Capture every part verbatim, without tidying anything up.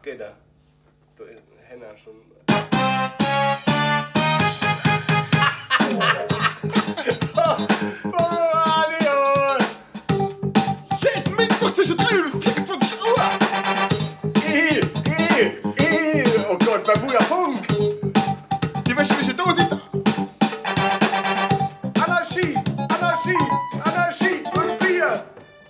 Geht er. Du, Henna schon. Jeden Mittwoch zwischen drei und vierundzwanzig Uhr. I, I, I. Oh Gott, mein Bruder Funk. Die wöchentliche Dosis. Anarchie, Anarchie, Anarchie und Bier.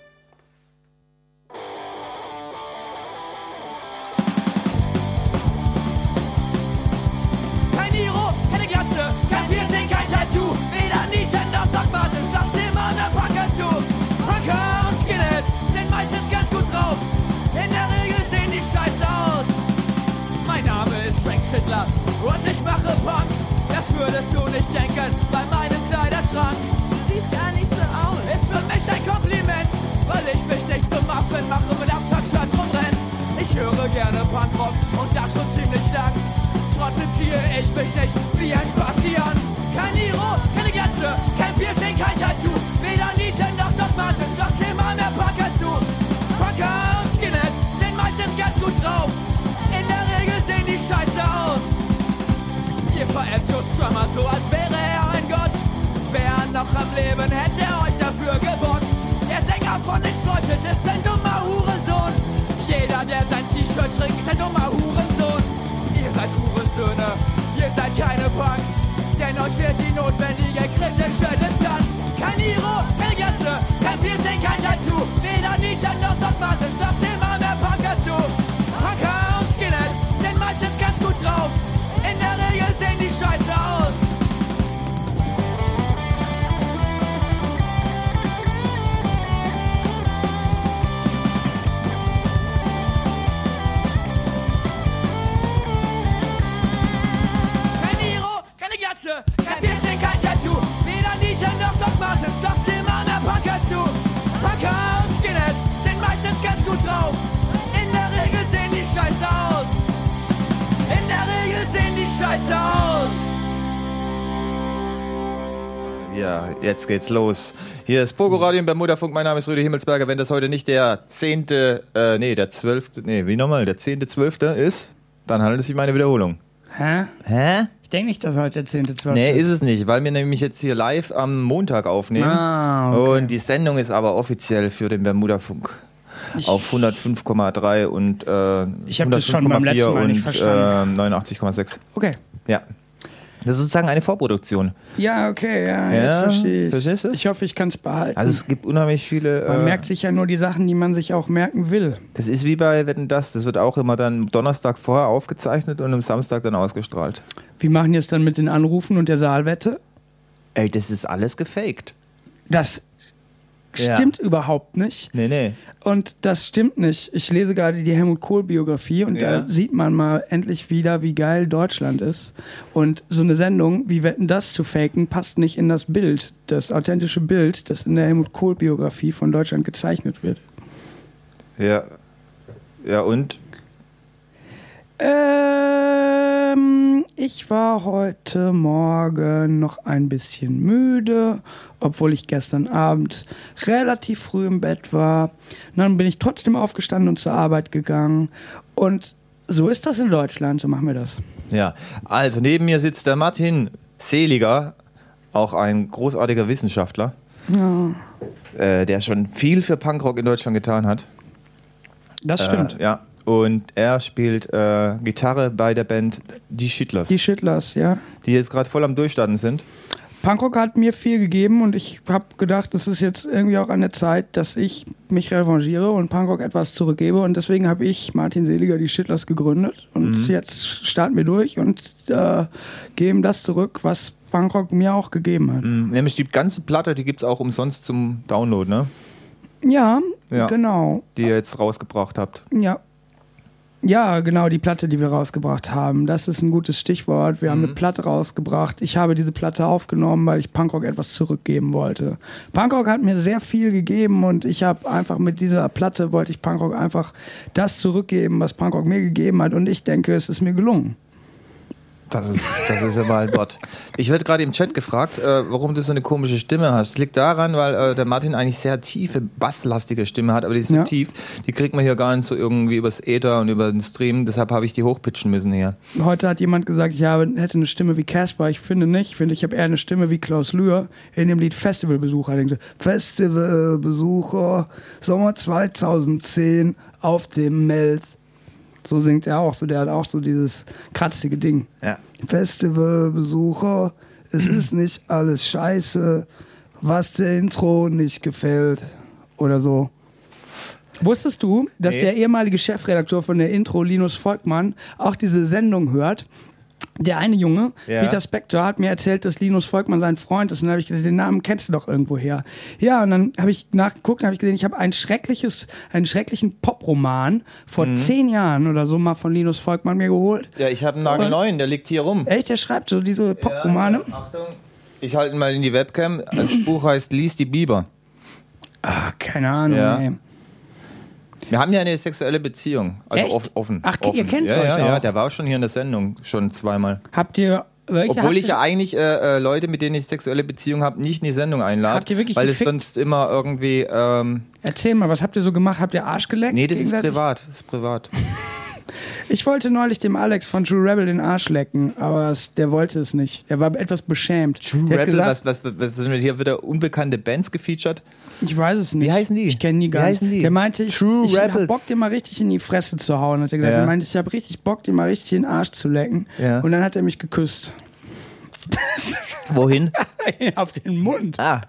Kein Iro, keine Glatze, kein Piercing, kein Tattoo. Weder Nieten noch Doc Martens, das immer der Punker zu. Punker und Skinheads sind meistens ganz gut drauf. In der Regel sehen die scheiße aus. Mein Name ist Frank Schindler und ich mache Punk. Das würdest du nicht denken bei meinem Kleiderschrank. Du siehst gar nicht so aus. Ist für mich ein Kompliment, weil ich mich nicht zum Affen mache mit Absatzschatz rumrennen. Ich höre gerne Punkrock und das schon ziemlich lang. Trotzdem ziehe ich mich nicht wie ein Spasti an. Kein Iro, keine Glatze, kein Piercing, kein Tattoo. Weder Nieten noch Doc Martens, doch immer mehr Punker zu. Punker und Skinheads sind meistens ganz gut drauf. In der Regel sehen die scheiße aus. Ihr verehrt Joe Strummer so, als wäre er ein Gott. Wäre noch am Leben, hätte er euch dafür gebockt. Der Sänger von Exploited ist ein dummer Hurensohn. Jeder, der sein T-Shirt trinkt, ist ein dummer Hurensohn. Ihr seid Hurensöhne, ihr seid keine Punks. Denn euch fehlt die notwendige kritische Distanz. Kein Iro, keine Glatze, kein Piercing, kein Tattoo. Weder Nieten noch Doc Martens, doch immer mehr Punker zu. Punker und Skinheads sind meistens ganz gut drauf. In der Regel sehen die scheiße aus. Kein Iro, keine Glatze, kein Piercing, kein Tattoo. Weder Nieten noch Doc Martens, doch immer mehr Punker zu. Punker und Skinheads sind meistens ganz gut drauf. In der Regel sehen die scheiße aus. In der Regel sehen die scheiße aus. Ja, jetzt geht's los. Hier ist Pogo Radio im Bermuda-Funk. Mein Name ist Rüdi Himmelsberger. Wenn das heute nicht der zehnte, äh, nee, der zwölfte, nee, wie nochmal, der zehnte, zwölfte ist, dann handelt es sich um eine Wiederholung. Hä? Hä? Ich denke nicht, dass heute der zehnte, zwölfte Nee, ist es nicht, weil wir nämlich jetzt hier live am Montag aufnehmen. Ah, okay. Und die Sendung ist aber offiziell für den Bermuda-Funk. Ich- Auf hundertfünf Komma drei und äh, Ich hab das schon beim letzten Mal nicht und verstanden. äh, neunundachtzig Komma sechs. Okay. Ja. Das ist sozusagen eine Vorproduktion. Ja, okay, ja, Ja, jetzt verstehe ich. verstehst du? Ich hoffe, ich kann es behalten. Also es gibt unheimlich viele... man äh, merkt sich ja nur die Sachen, die man sich auch merken will. Das ist wie bei Wetten, das. Das wird auch immer dann Donnerstag vorher aufgezeichnet und am Samstag dann ausgestrahlt. Wie machen die es dann mit den Anrufen und der Saalwette? Ey, das ist alles gefaked. Das Ja. stimmt überhaupt nicht. Nee, nee. Und das stimmt nicht. Ich lese gerade die Helmut Kohl-Biografie und Ja. da sieht man mal endlich wieder, wie geil Deutschland ist. Und so eine Sendung, wie Wetten, das zu faken, passt nicht in das Bild, das authentische Bild, das in der Helmut Kohl-Biografie von Deutschland gezeichnet wird. Ja. Ja, und? Ähm, ich war heute Morgen noch ein bisschen müde, obwohl ich gestern Abend relativ früh im Bett war. Und dann bin ich trotzdem aufgestanden und zur Arbeit gegangen. Und so ist das in Deutschland, so machen wir das. Ja. Also, neben mir sitzt der Martin Seliger, auch ein großartiger Wissenschaftler, Ja, äh, der schon viel für Punkrock in Deutschland getan hat. das stimmt. Äh, ja. Und er spielt äh, Gitarre bei der Band Die Schittlers, Die die, Schittlers, ja. jetzt gerade voll am Durchstarten sind. Punkrock hat mir viel gegeben und ich habe gedacht, es ist jetzt irgendwie auch an der Zeit, dass ich mich revanchiere und Punkrock etwas zurückgebe und deswegen habe ich Martin Seliger die Schittlers gegründet und jetzt starten wir durch und äh, geben das zurück, was Punkrock mir auch gegeben hat. Mhm. Nämlich die ganze Platte, die gibt es auch umsonst zum Download, ne? Ja, Ja. genau. Die ihr jetzt rausgebracht habt. Ja. Ja, genau, die Platte, die wir rausgebracht haben. Das ist ein gutes Stichwort. Wir haben eine Platte rausgebracht. Ich habe diese Platte aufgenommen, weil ich Punkrock etwas zurückgeben wollte. Punkrock hat mir sehr viel gegeben und ich habe einfach mit dieser Platte wollte ich Punkrock einfach das zurückgeben, was Punkrock mir gegeben hat und ich denke, es ist mir gelungen. Das ist, das ist ja mal ein Wort. Ich werde gerade im Chat gefragt, äh, warum du so eine komische Stimme hast. Das liegt daran, weil äh, der Martin eigentlich sehr tiefe, basslastige Stimme hat, aber die ist so Ja. tief, die kriegt man hier gar nicht so irgendwie übers Äther und über den Stream, deshalb habe ich die hochpitchen müssen hier. Heute hat jemand gesagt, ich habe, hätte eine Stimme wie Casper. Ich finde nicht. Ich finde, ich habe eher eine Stimme wie Klaus Lühr in dem Lied Festivalbesucher. Denkt so, Festivalbesucher, Sommer zweitausendzehn auf dem Meld. So singt er auch. So, der hat auch so dieses kratzige Ding. Ja. Festivalbesucher, es ist nicht alles scheiße, was der Intro nicht gefällt. Oder so. Wusstest du, dass Nee. der ehemalige Chefredakteur von der Intro, Linus Volkmann, auch diese Sendung hört? Der eine Junge, Ja. Peter Spector, hat mir erzählt, dass Linus Volkmann sein Freund ist. Und dann habe ich gesagt, den Namen kennst du doch irgendwo her. Ja, und dann habe ich nachgeguckt und habe ich gesehen, ich habe ein schreckliches, einen schrecklichen Poproman vor Mhm. zehn Jahren oder so mal von Linus Volkmann mir geholt. Ja, ich habe einen nagelneuen, der liegt hier rum. Echt, der schreibt so diese Popromane? Ja, Achtung. Ich halte ihn mal in die Webcam. Das Buch heißt Lies die Biber. Ah, keine Ahnung, Ja. ey. Wir haben ja eine sexuelle Beziehung. Also Echt? off- offen. Ach, offen. ihr kennt ja, euch ja, ja, auch. der war auch schon hier in der Sendung, schon zweimal. Habt ihr... welche Obwohl habt ich ja ihr- eigentlich äh, äh, Leute, mit denen ich sexuelle Beziehung habe, nicht in die Sendung einlade. Habt ihr wirklich weil es gefickt? sonst immer irgendwie... Ähm, Erzähl mal, was habt ihr so gemacht? Habt ihr Arsch geleckt? nee, das ist gegenseitig? privat. Das ist privat. Ich wollte neulich dem Alex von True Rebel den Arsch lecken, aber es, der wollte es nicht. Er war etwas beschämt. True der hat Rebel, gesagt, was, was, was sind hier wieder unbekannte Bands gefeatured? ich weiß es nicht. Wie heißen die? Ich kenne die gar Wie nicht. heißen die? Der meinte, ich, True ich hab Rebels. Bock, dir mal richtig in die Fresse zu hauen. Hat er gesagt. Ja. Er meinte, ich habe richtig Bock, dir mal richtig in den Arsch zu lecken. Ja. Und dann hat er mich geküsst. Wohin? Auf den Mund. Ah.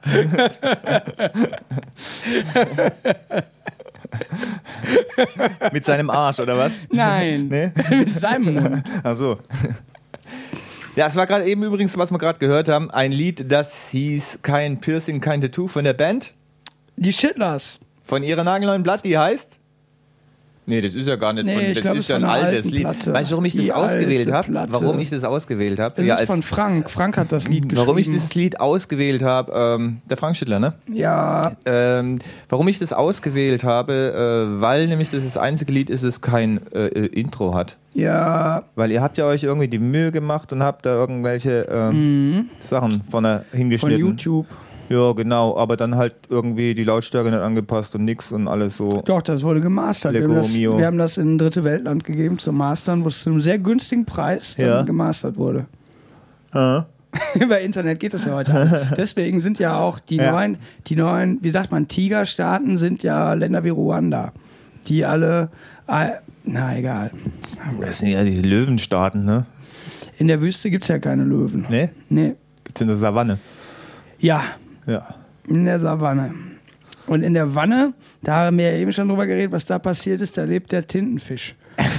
Mit seinem Arsch, oder was? Nein, Nee? mit seinem Mund. Ach so. Ja, es war gerade eben übrigens, was wir gerade gehört haben, ein Lied, das hieß Kein Piercing, kein Tattoo von der Band. Die Shitlers. Von ihrer nagelneuen Blatt, die heißt? Nee, das ist ja gar nicht Nee, von, ich das glaub, ist es ja ist ein von einer altes alten Lied. Platte. Weißt du, warum ich das Die ausgewählt alte habe? Platte. Warum ich das ausgewählt habe? Das Ja, ist als- von Frank. Frank hat das Lied geschrieben. warum ich dieses Lied ausgewählt habe, ähm, der Frank Schindler, ne? Ja, Ähm, warum ich das ausgewählt habe, äh, weil nämlich das das einzige Lied ist, das kein äh, äh, Intro hat. ja. Weil ihr habt ja euch irgendwie die Mühe gemacht und habt da irgendwelche ähm, Sachen vorne Von hingeschnitten. YouTube. Ja, genau, aber dann halt irgendwie die Lautstärke nicht angepasst und nix und alles so. Doch, das wurde gemastert. Wir Lego haben, das, Mio. wir haben das in ein dritte Weltland gegeben zum Mastern, wo es zu einem sehr günstigen Preis dann Ja. gemastert wurde. Ja. Über Internet geht das ja heute. alles. Deswegen sind ja auch die Ja. neuen, die neuen, wie sagt man, Tigerstaaten sind ja Länder wie Ruanda. Die alle, äh, na egal. Das sind ja diese Löwenstaaten, ne? In der Wüste gibt es ja keine Löwen. Ne? Nee. Gibt's in der Savanne. Ja, Ja. in der Savanne. Und in der Wanne, da haben wir ja eben schon drüber geredet, was da passiert ist, da lebt der Tintenfisch.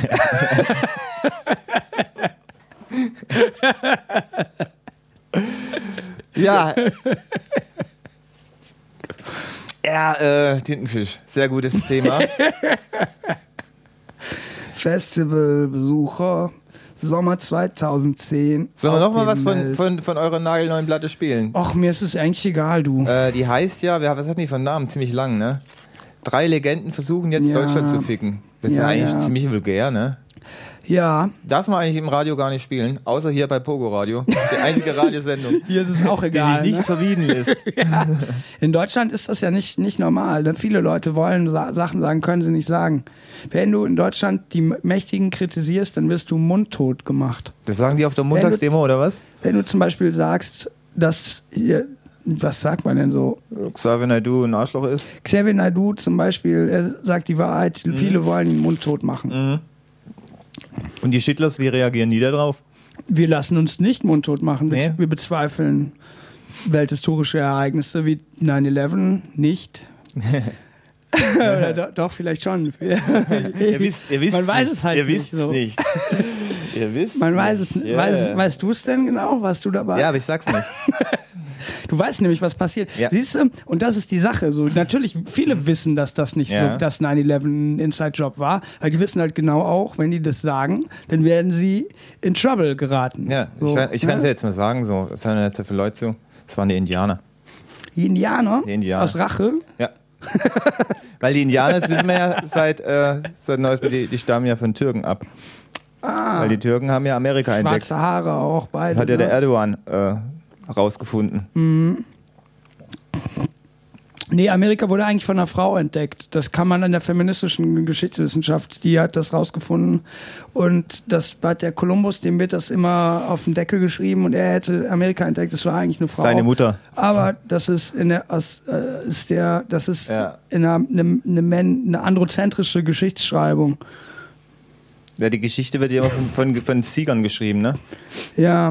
Ja. Ja, äh, Tintenfisch. Sehr gutes Thema. Festivalbesucher, Sommer zweitausendzehn. Sollen wir auf nochmal dem was von, Meld. von, von eurer nagelneuen Platte spielen? Och, mir ist es eigentlich egal, du. Äh, die heißt ja, wer- was hat die für einen Namen? Ziemlich lang, ne? Drei Legenden versuchen jetzt Ja. Deutschland zu ficken. Das ist ja, Ja, eigentlich ja. ziemlich vulgär, ne? Ja, Darf man eigentlich im Radio gar nicht spielen, außer hier bei Pogo Radio. Die einzige Radiosendung, hier ist es auch die egal. sich nicht ne? verbieten ist. In Deutschland ist das ja nicht, nicht normal. Ne? Viele Leute wollen sa Sachen sagen, können sie nicht sagen. Wenn du in Deutschland die Mächtigen kritisierst, dann wirst du mundtot gemacht. Das sagen die auf der Montagsdemo, oder was? Wenn du zum Beispiel sagst, dass hier, was sagt man denn so? Xavier Naidoo ein Arschloch ist. Xavier Naidoo zum Beispiel, er sagt die Wahrheit, Mhm. viele wollen ihn mundtot machen. Und die Schittlers, wie reagieren die da drauf? Wir lassen uns nicht mundtot machen. Wir, Nee. wir bezweifeln welthistorische Ereignisse wie neun elf nicht. Oder do, doch, vielleicht schon. Ihr wisst, ihr wisst Man weiß nicht. es halt ihr nicht wisst so. nicht. Ihr wisst Man weiß es nicht. Ja, Weiß, ja. Weißt du es denn genau? Warst du dabei? Ja, aber ich sag's nicht. Du weißt nämlich, was passiert. Ja. Siehst du? Und das ist die Sache. So, natürlich, viele wissen, dass das nicht Ja. so, dass neun elf ein Inside-Job war. Aber die wissen halt genau auch, wenn die das sagen, dann werden sie in Trouble geraten. Ja, so, ich, kann- ich kann es ne? ja jetzt mal sagen, so, es hören ja nicht so viele Leute zu. Es waren die Indianer. Die Indianer, Die Indianer. aus Rache. Ja. Weil die Indianer, das wissen wir ja seit, äh, seit Neuestem, die, die stammen ja von Türken ab. Ah. Weil die Türken haben ja Amerika entdeckt. Schwarze Haare auch, beide. Das hat ja ne? der Erdogan äh, rausgefunden. Mhm. Nee, Amerika wurde eigentlich von einer Frau entdeckt. Das kann man in der feministischen Geschichtswissenschaft, die hat das rausgefunden. Und das war der Kolumbus, dem wird das immer auf den Deckel geschrieben und er hätte Amerika entdeckt. Das war eigentlich eine Frau. Seine Mutter. Aber das ist in der, aus, äh, ist der, das ist Ja. in einer, eine, eine, Men- eine androzentrische Geschichtsschreibung. Ja, die Geschichte wird ja immer von, von, von Siegern geschrieben, ne? Ja.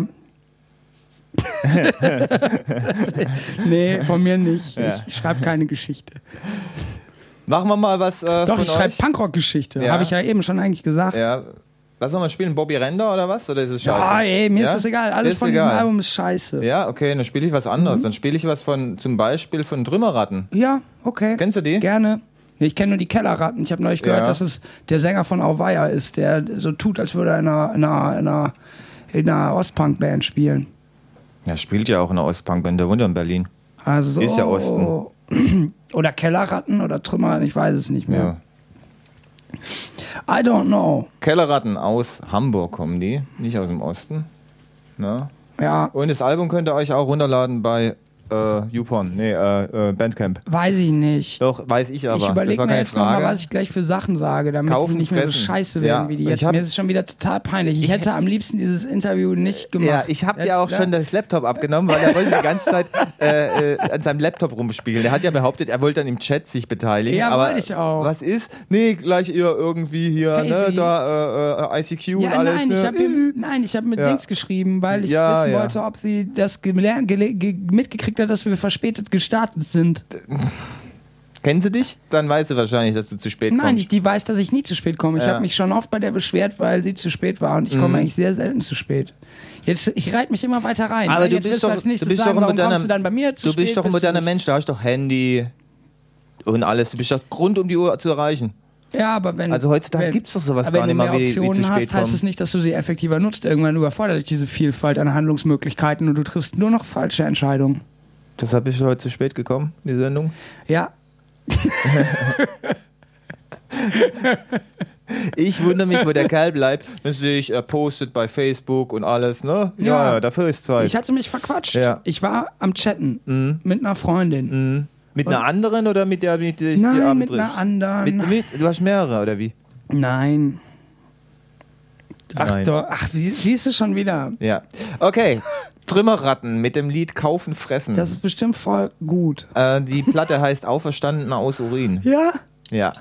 Nee, von mir nicht. Ja. Ich schreibe keine Geschichte. Machen wir mal was äh, Doch, von ich schreibe euch. Punkrock-Geschichte. Ja. Habe ich ja eben schon eigentlich gesagt. Ja. Was sollen wir spielen? Bobby Render oder was? Oder ist es scheiße? Ja, ey, mir Ja? ist das egal. Alles Ist von egal. diesem Album ist scheiße. Ja, okay, dann spiele ich was anderes. Mhm. Dann spiele ich was von, zum Beispiel von Trümmerratten. Ja, okay. Kennst du die? Gerne. Nee, ich kenne nur die Kellerratten. Ich habe neulich gehört, Ja. dass es der Sänger von Auweia ist, der so tut, als würde er in einer, in einer, in einer, in einer Ostpunk-Band spielen. Ja, spielt ja auch in der Ostpunk-Band, der wohnt ja in Berlin. Also so, Ist ja Osten. Oder Kellerratten oder Trümmer, ich weiß es nicht mehr. Ja. I don't know. Kellerratten aus Hamburg kommen die, nicht aus dem Osten. Ne? Ja, Und das Album könnt ihr euch auch runterladen bei äh, YouPorn, nee, äh, äh, Bandcamp. weiß ich nicht. Doch, weiß ich aber. Ich das überlege war mir keine jetzt nochmal, Frage. was ich gleich für Sachen sage, damit Kaufen, sie nicht mehr so fressen. scheiße werden Ja. wie die Ich jetzt. hab- Mir ist es schon wieder total peinlich. Ich, Ich- hätte am liebsten dieses Interview nicht gemacht. Ja, ich habe Jetzt, ja auch ne? schon das Laptop abgenommen, weil er wollte die ganze Zeit äh, äh, an seinem Laptop rumspielen. Er hat ja behauptet, er wollte dann im Chat sich beteiligen. Ja, aber wollte ich auch. Was ist? Nee, gleich ihr irgendwie hier, ne, Faisy. da äh, äh, I C Q Ja, und alles. nein, ne? ich habe nein, ich habe mit Ja. Links geschrieben, weil ich Ja, wissen ja. wollte, ob sie das gelernt, gele- ge- mitgekriegt hat, dass wir verspätet gestartet sind. Kennen sie dich? Dann weiß sie wahrscheinlich, dass du zu spät Nein, die, kommst. die weiß, dass ich nie zu spät komme. Ich Ja. habe mich schon oft bei der beschwert, weil sie zu spät war und ich komme eigentlich sehr selten zu spät. Jetzt, ich reite mich immer weiter rein. Aber ne? du Jetzt bist willst du doch- als nächstes du bist sagen, doch ein warum moderner- kommst du dann bei mir zu Du spät? bist doch ein Bist du moderner nicht- Mensch, da hast du doch Handy und alles. Du bist doch rund um die Uhr zu erreichen. Ja, aber wenn, Also heutzutage wenn, gibt's doch sowas aber gar wenn nicht du mehr mehr wie- wie zu Optionen spät hast, heißt kommen. es nicht, dass du sie effektiver nutzt. Irgendwann überfordert dich diese Vielfalt an Handlungsmöglichkeiten und du triffst nur noch falsche Entscheidungen. Deshalb bist du heute zu spät gekommen, die Sendung. Ja, Ich wundere mich, wo der Kerl bleibt. Dann sehe ich, er postet bei Facebook und alles, ne? Ja, Ja. ja, dafür ist Zeit. ich hatte mich verquatscht. Ja. Ich war am Chatten Mhm. mit einer Freundin. Mhm. Mit einer anderen oder mit der, mit der die Nein, Abend mit einer triffst? anderen. Mit, mit, du hast mehrere, oder wie? Nein. Ach Nein. doch, ach, wie- siehst du schon wieder. Ja. Okay. Trümmerratten mit dem Lied Kaufen, Fressen. Das ist bestimmt voll gut. äh, die Platte heißt Auferstanden aus Urin. Ja? Ja.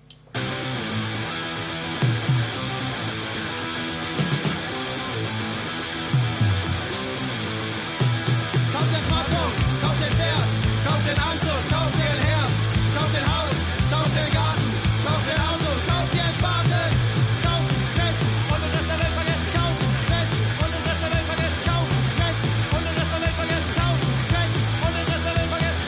Kauf dein Smartphone, kauf den Pferd, kauf den Anzug, kauf den Herd, kauf den Haus, kauf den Garten, kauf den Auto, kauf dir Spaten. Kauf, fressen und den Rest der Welt vergessen. Kauf, fressen und den Rest der Welt vergessen. Kauf, fressen und den Rest der Welt vergessen. Kauf, fressen und den Rest der Welt vergessen.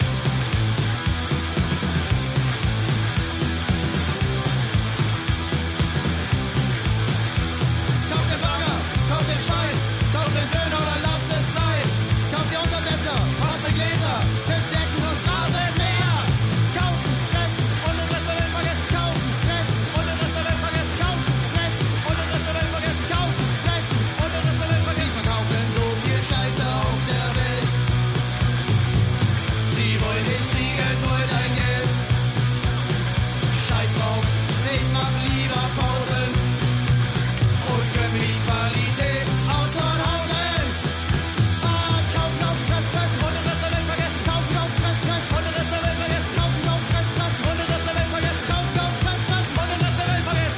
Kauf den Bagger, kauf den Schwein, kauf den Döner oder lass es sein. Kauf die Untersetzer, Pappe Gläser, Tischdecken und Rasenmäher. Kaufen, fressen und den Rest der Welt vergessen. Kaufen, fressen und den Rest der Welt vergessen. Kaufen, fressen und den Rest der Welt vergessen. Kaufen, fressen und den Rest der Welt vergessen. Sie verkaufen so viel Scheiße auf der Welt. Sie wollen nicht kriegen, wollen dein Geld. Scheiß drauf, ich mach lieber Pausen. Und gönn mir die Qualität aus Nordhausen. Ah, kaufen, kaufen, fressen, fressen und den Rest der Welt vergessen. Kaufen, kaufen, fressen, fressen und den Rest der Welt vergessen. Kaufen, kaufen, fressen, fressen und den Rest der Welt vergessen. Kaufen, kaufen, fressen, fressen und den Rest der Welt vergessen.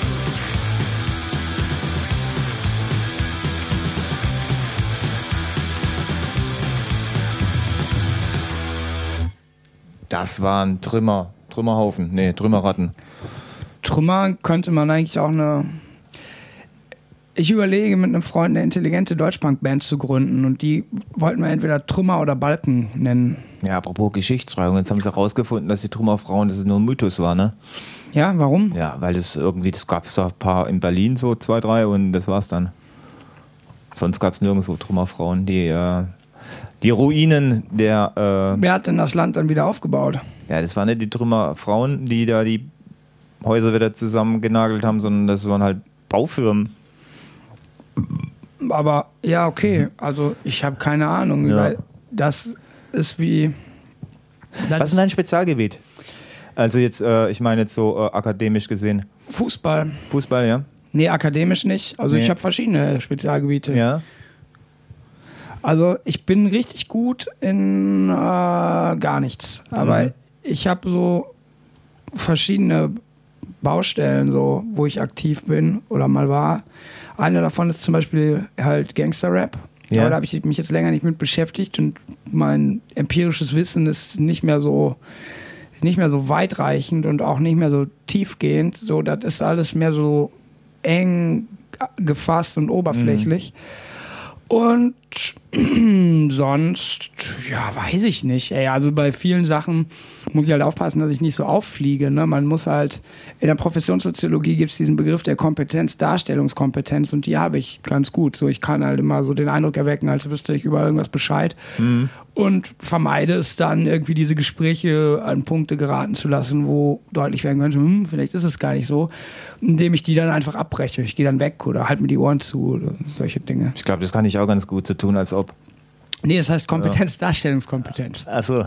Das waren Trümmer, Trümmerhaufen. Nee, Trümmerratten. Trümmer könnte man eigentlich auch eine. Ich überlege, mit einem Freund eine intelligente Deutschpunk-Band zu gründen und die wollten wir entweder Trümmer oder Balken nennen. Ja, apropos Geschichtsschreibung. Jetzt haben sie herausgefunden, dass die Trümmerfrauen, dass es nur ein Mythos war, ne? Ja, warum? Ja, weil das irgendwie, das gab es doch ein paar in Berlin, so zwei, drei und das war's dann. Sonst gab es nirgendwo Trümmerfrauen, die, äh, die Ruinen der, äh, Wer hat denn das Land dann wieder aufgebaut? ja, das waren nicht die Trümmerfrauen, die da die Häuser wieder zusammengenagelt haben, sondern das waren halt Baufirmen. Aber ja, okay. Also ich habe keine Ahnung, Ja. weil das ist wie... Das Was ist dein Spezialgebiet? Also jetzt, äh, ich meine jetzt so äh, akademisch gesehen. Fußball. Fußball, ja? Nee, akademisch nicht. Also Nee. ich habe verschiedene Spezialgebiete. Ja. Also ich bin richtig gut in äh, gar nichts. Aber Mhm. ich habe so verschiedene Baustellen, so, wo ich aktiv bin oder mal war. Eine davon ist zum Beispiel halt Gangster-Rap. Ja. Aber da habe ich mich jetzt länger nicht mit beschäftigt und mein empirisches Wissen ist nicht mehr so nicht mehr so weitreichend und auch nicht mehr so tiefgehend. So, das ist alles mehr so eng gefasst und oberflächlich. Und sonst, ja, weiß ich nicht. Ey. Also bei vielen Sachen muss ich halt aufpassen, dass ich nicht so auffliege. Ne? Man muss halt, in der Professionssoziologie gibt es diesen Begriff der Kompetenz, Darstellungskompetenz, und die habe ich ganz gut. So, ich kann halt immer so den Eindruck erwecken, als wüsste ich über irgendwas Bescheid. Mhm. Und vermeide es dann, irgendwie diese Gespräche an Punkte geraten zu lassen, wo deutlich werden könnte, hm, vielleicht ist es gar nicht so, indem ich die dann einfach abbreche. Ich gehe dann weg oder halt mir die Ohren zu oder solche Dinge. Ich glaube, das kann ich auch ganz gut so tun, als ob. Nee, das heißt Kompetenz, ja. Darstellungskompetenz. Achso.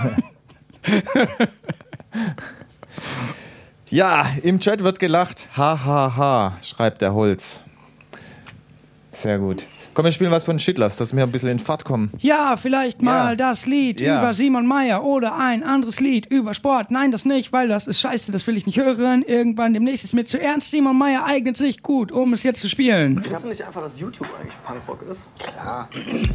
Ja, im Chat wird gelacht. Ha, ha, ha, schreibt der Holz. Sehr gut. Komm, wir spielen was von Schittlers, dass wir ein bisschen in Fahrt kommen. Ja, vielleicht mal Ja. das Lied Ja. über Simon Meyer oder ein anderes Lied über Sport. Nein, das nicht, weil das ist scheiße, das will ich nicht hören. Irgendwann demnächst ist mir zu ernst. Simon Meyer eignet sich gut, um es jetzt zu spielen. Findest du nicht einfach, dass YouTube eigentlich Punkrock ist? Klar.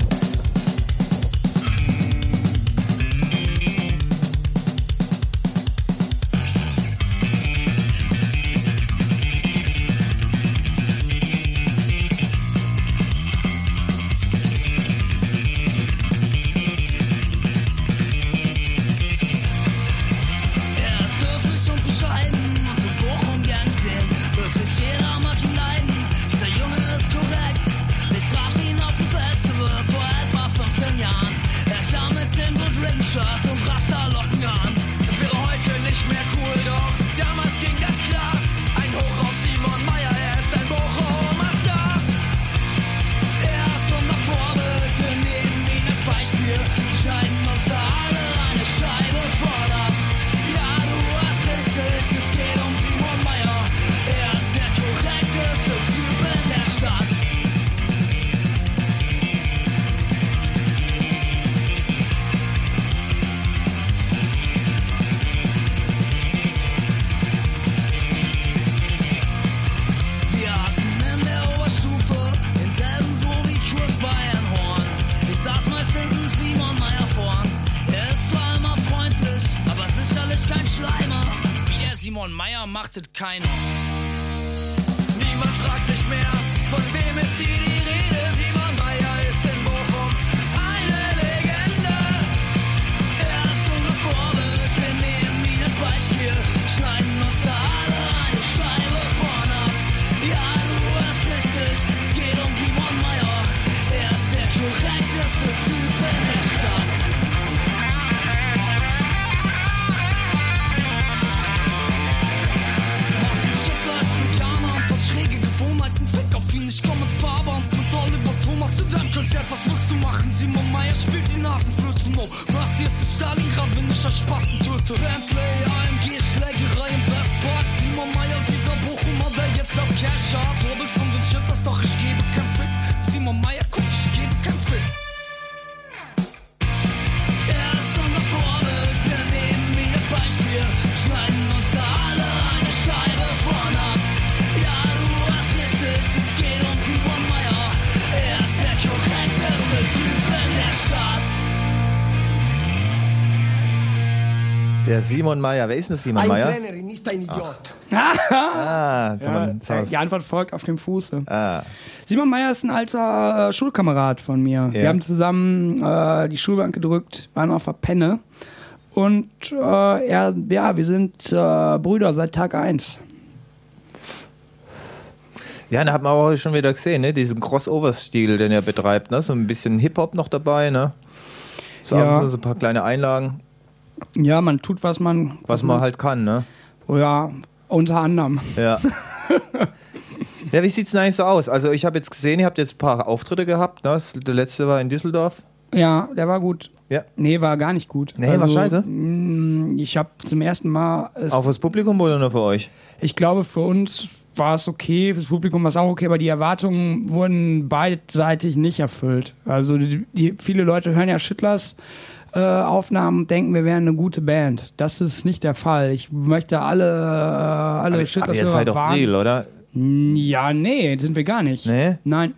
Er ist höflich und bescheiden und in Bochum gern gesehen. Wirklich jeder mag ihn leiden. Dieser Junge ist korrekt. Ich traf ihn auf dem Festival vor etwa fünfzehn Jahren. Er kam mit dem Good Ring-Shirt und Rasterlocken an. Das wäre heute nicht mehr cool, doch damals ging das klar. Ein Hoch auf Simon Meyer, er ist ein Bochumer Star. Er ist unser Vorbild, wir nehmen ihn als Beispiel. Wir schneiden uns da alle eine Scheibe von ab. Ja, du hast richtig, es geht um Simon Meyer. Er ist der korrekteste Typ in der Stadt. Wir hatten in der Oberstufe denselben so wie Kurs Bayernhorn. Ich saß meist hinten Simon Meyer vorn. Er ist zwar immer freundlich, aber sicherlich kein Schleimer. Wie er Simon Meyer macht, es keiner. Niemand fragt sich mehr, von wem ist hier die Rede. Simon Meyer ist in Bochum eine Legende. Er ist unser Vorbild, wir nehmen ihn als Beispiel. Schneiden uns da alle eine Scheibe vorn ab. Ja, du hast richtig, es geht um Simon Meyer. Er ist der korrekteste Typ in der Stadt. Martin Schittler ist Veganer und hat schräge Gewohnheiten. Fick auf ihn, ich komm mit Farbe und mit Oliver Thomas zu deinem Konzert. Was willst du machen? Simon Meyer spielt die Nasenflöte. No, Mercy ist in Stalingrad, wenn ich euch Spasten töte. Bentley, A M G, Schlägerei im Westpark. Simon Meyer, dieser Bochumer, wer jetzt das Cash hat. Vorbild von den Schitters, doch ich gebe kein Fick. Simon Meyer, guck, ich gebe kein Fick. Er ist unser Vorbild, wir nehmen ihn als Beispiel. Schneiden uns da alle eine Scheibe vorn ab. Ja, du hast richtig, es geht um Simon Meyer. Er ist der korrekteste Typ in der Stadt. Der Simon Meyer. Wer ist denn das Simon Meyer? Trainerin ist ein Idiot. Ah, so man, so Ja, was- die Antwort folgt auf dem Fuße. ah. Simon Meyer ist ein alter äh, Schulkamerad von mir. Wir Ja. haben zusammen äh, die Schulbank gedrückt, waren auf der Penne. Und äh, er, ja, wir sind äh, Brüder seit Tag eins. Ja, da hat man auch schon wieder gesehen, ne? Diesen Crossover-Stil, den er betreibt, ne? So ein bisschen Hip-Hop noch dabei, ne? So, Ja. so, so ein paar kleine Einlagen, Ja, man tut, was man... was man halt kann, ne? Ja, unter anderem. Ja. Ja, wie sieht's denn eigentlich so aus? Also ich habe jetzt gesehen, ihr habt jetzt ein paar Auftritte gehabt. Ne? Der letzte war in Düsseldorf. Ja, der war gut. Ja. Nee, war gar nicht gut. Nee, war scheiße? mh, Ich habe zum ersten Mal... Es, Auch fürs Publikum oder nur für euch? ich glaube, für uns war es okay, fürs Publikum war es auch okay, aber die Erwartungen wurden beidseitig nicht erfüllt. Also die, die, viele Leute hören ja Schittlers äh, Aufnahmen und denken, wir wären eine gute Band. Das ist nicht der Fall. Ich möchte alle, äh, alle Aber, Schittlers aber ihr seid doch warnen. real, oder? Ja, nee, sind wir gar nicht. Nee? Nein.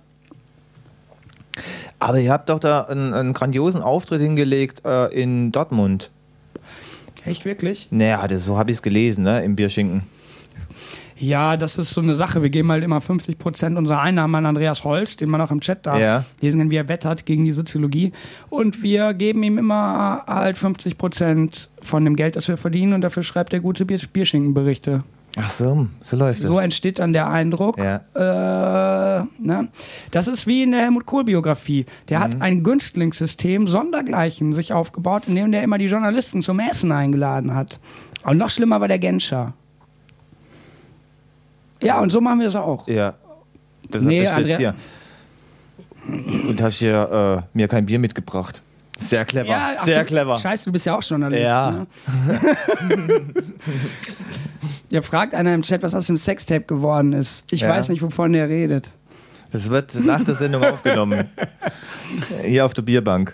Aber ihr habt doch da einen, einen grandiosen Auftritt hingelegt äh, in Dortmund. Echt wirklich? Naja, das, so habe ich es gelesen, ne? Im Bierschinken. Ja, das ist so eine Sache. Wir geben halt immer fünfzig Prozent unserer Einnahmen an Andreas Holz, den man auch im Chat da Ja. lesen kann, wie er wettert gegen die Soziologie. Und wir geben ihm immer halt fünfzig Prozent von dem Geld, das wir verdienen. Und dafür schreibt er gute Bier Bierschinkenberichte. Ach so, so läuft es. So entsteht dann der Eindruck. Ja. Äh, ne? Das ist wie in der Helmut Kohl-Biografie. Der Mhm. hat ein Günstlingssystem sondergleichen sich aufgebaut, in dem der immer die Journalisten zum Essen eingeladen hat. Und noch schlimmer war der Genscher. Ja, und so machen wir das auch. Ja. Das Nee, hab ich jetzt Andrea- hier. Und hast hier äh, mir kein Bier mitgebracht. Sehr clever. Ja, ach, Sehr du, clever. Scheiße, du bist ja auch Journalist. Ja. Ne? Der fragt einer im Chat, was aus dem Sextape geworden ist. Ich Ja. weiß nicht, wovon der redet. Das wird nach der Sendung aufgenommen. Hier auf der Bierbank.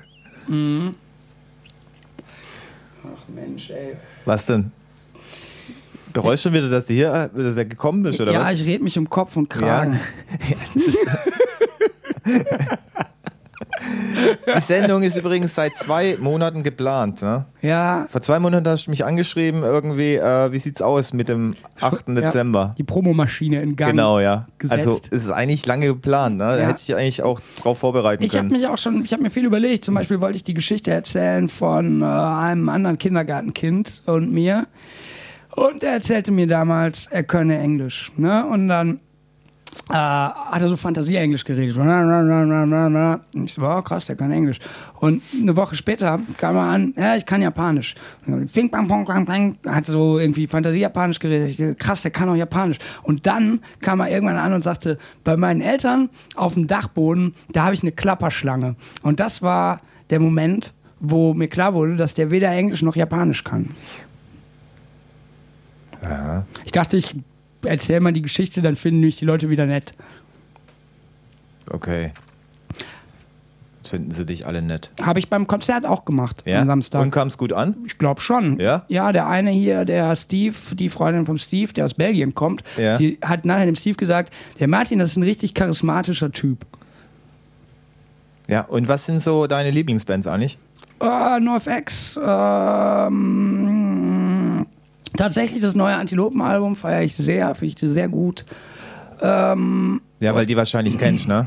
Ach Mensch, ey. Was denn? Bereust schon wieder, dass du hier äh, dass du gekommen bist, oder ja, was? ich rede mich um Kopf und Kragen. Die Sendung ist übrigens seit zwei Monaten geplant. Ne? Ja, Vor zwei Monaten hast du mich angeschrieben, irgendwie, äh, wie sieht's aus mit dem achten Dezember? die Promomaschine in Gang. Genau, ja. gesetzt. Also es ist eigentlich lange geplant. Ne? Da Ja. hätte ich eigentlich auch drauf vorbereiten Ich habe können. mich auch schon, ich habe mir viel überlegt. Zum Beispiel wollte ich die Geschichte erzählen von äh, einem anderen Kindergartenkind und mir. Und er erzählte mir damals, er könne Englisch. Ne? Und dann äh, hat er so Fantasie-Englisch geredet. Und ich so, wow, krass, der kann Englisch. Und eine Woche später kam er an, ja, ich kann Japanisch. Und Fing, bang, bang, bang, bang, hat so irgendwie Fantasie-Japanisch geredet. Ich dachte, krass, der kann auch Japanisch. Und dann kam er irgendwann an und sagte, bei meinen Eltern auf dem Dachboden, da habe ich eine Klapperschlange. Und das war der Moment, wo mir klar wurde, dass der weder Englisch noch Japanisch kann. Ja. Ich dachte, ich erzähle mal die Geschichte, dann finden mich die Leute wieder nett. Okay. Jetzt finden sie dich alle nett. Habe ich beim Konzert auch gemacht Ja? am Samstag. Und kam es gut an? Ich glaube schon. Ja? Ja, der eine hier, der Steve, die Freundin vom Steve, der aus Belgien kommt, Ja. die hat nachher dem Steve gesagt, der Martin, das ist ein richtig charismatischer Typ. Ja, und was sind so deine Lieblingsbands eigentlich? Äh, NoFX, ähm, tatsächlich das neue Antilopen-Album feiere ich sehr, finde ich sehr gut. Ähm, Ja, weil die wahrscheinlich kennst, ne?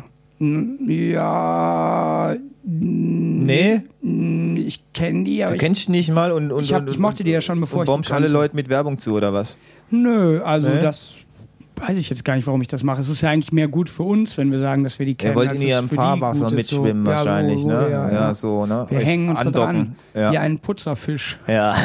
ja, Nee? ich kenne die, aber Du ich, kennst die nicht mal und, und, ich, hab, und, ich mochte die ja schon, bevor und ich die bombst alle kannte. Leute mit Werbung zu, oder was? Nö, also Nee? das weiß ich jetzt gar nicht, warum ich das mache. Es ist ja eigentlich mehr gut für uns, wenn wir sagen, dass wir die kennen. Er wollte als in es ihrem für die Fahrwasser gut ist. mitschwimmen So, wahrscheinlich, ja, so, ne? so, ja, ja. so, ne? Wir Euch hängen uns da dran, andocken. Ja. wie ein Putzerfisch. Ja.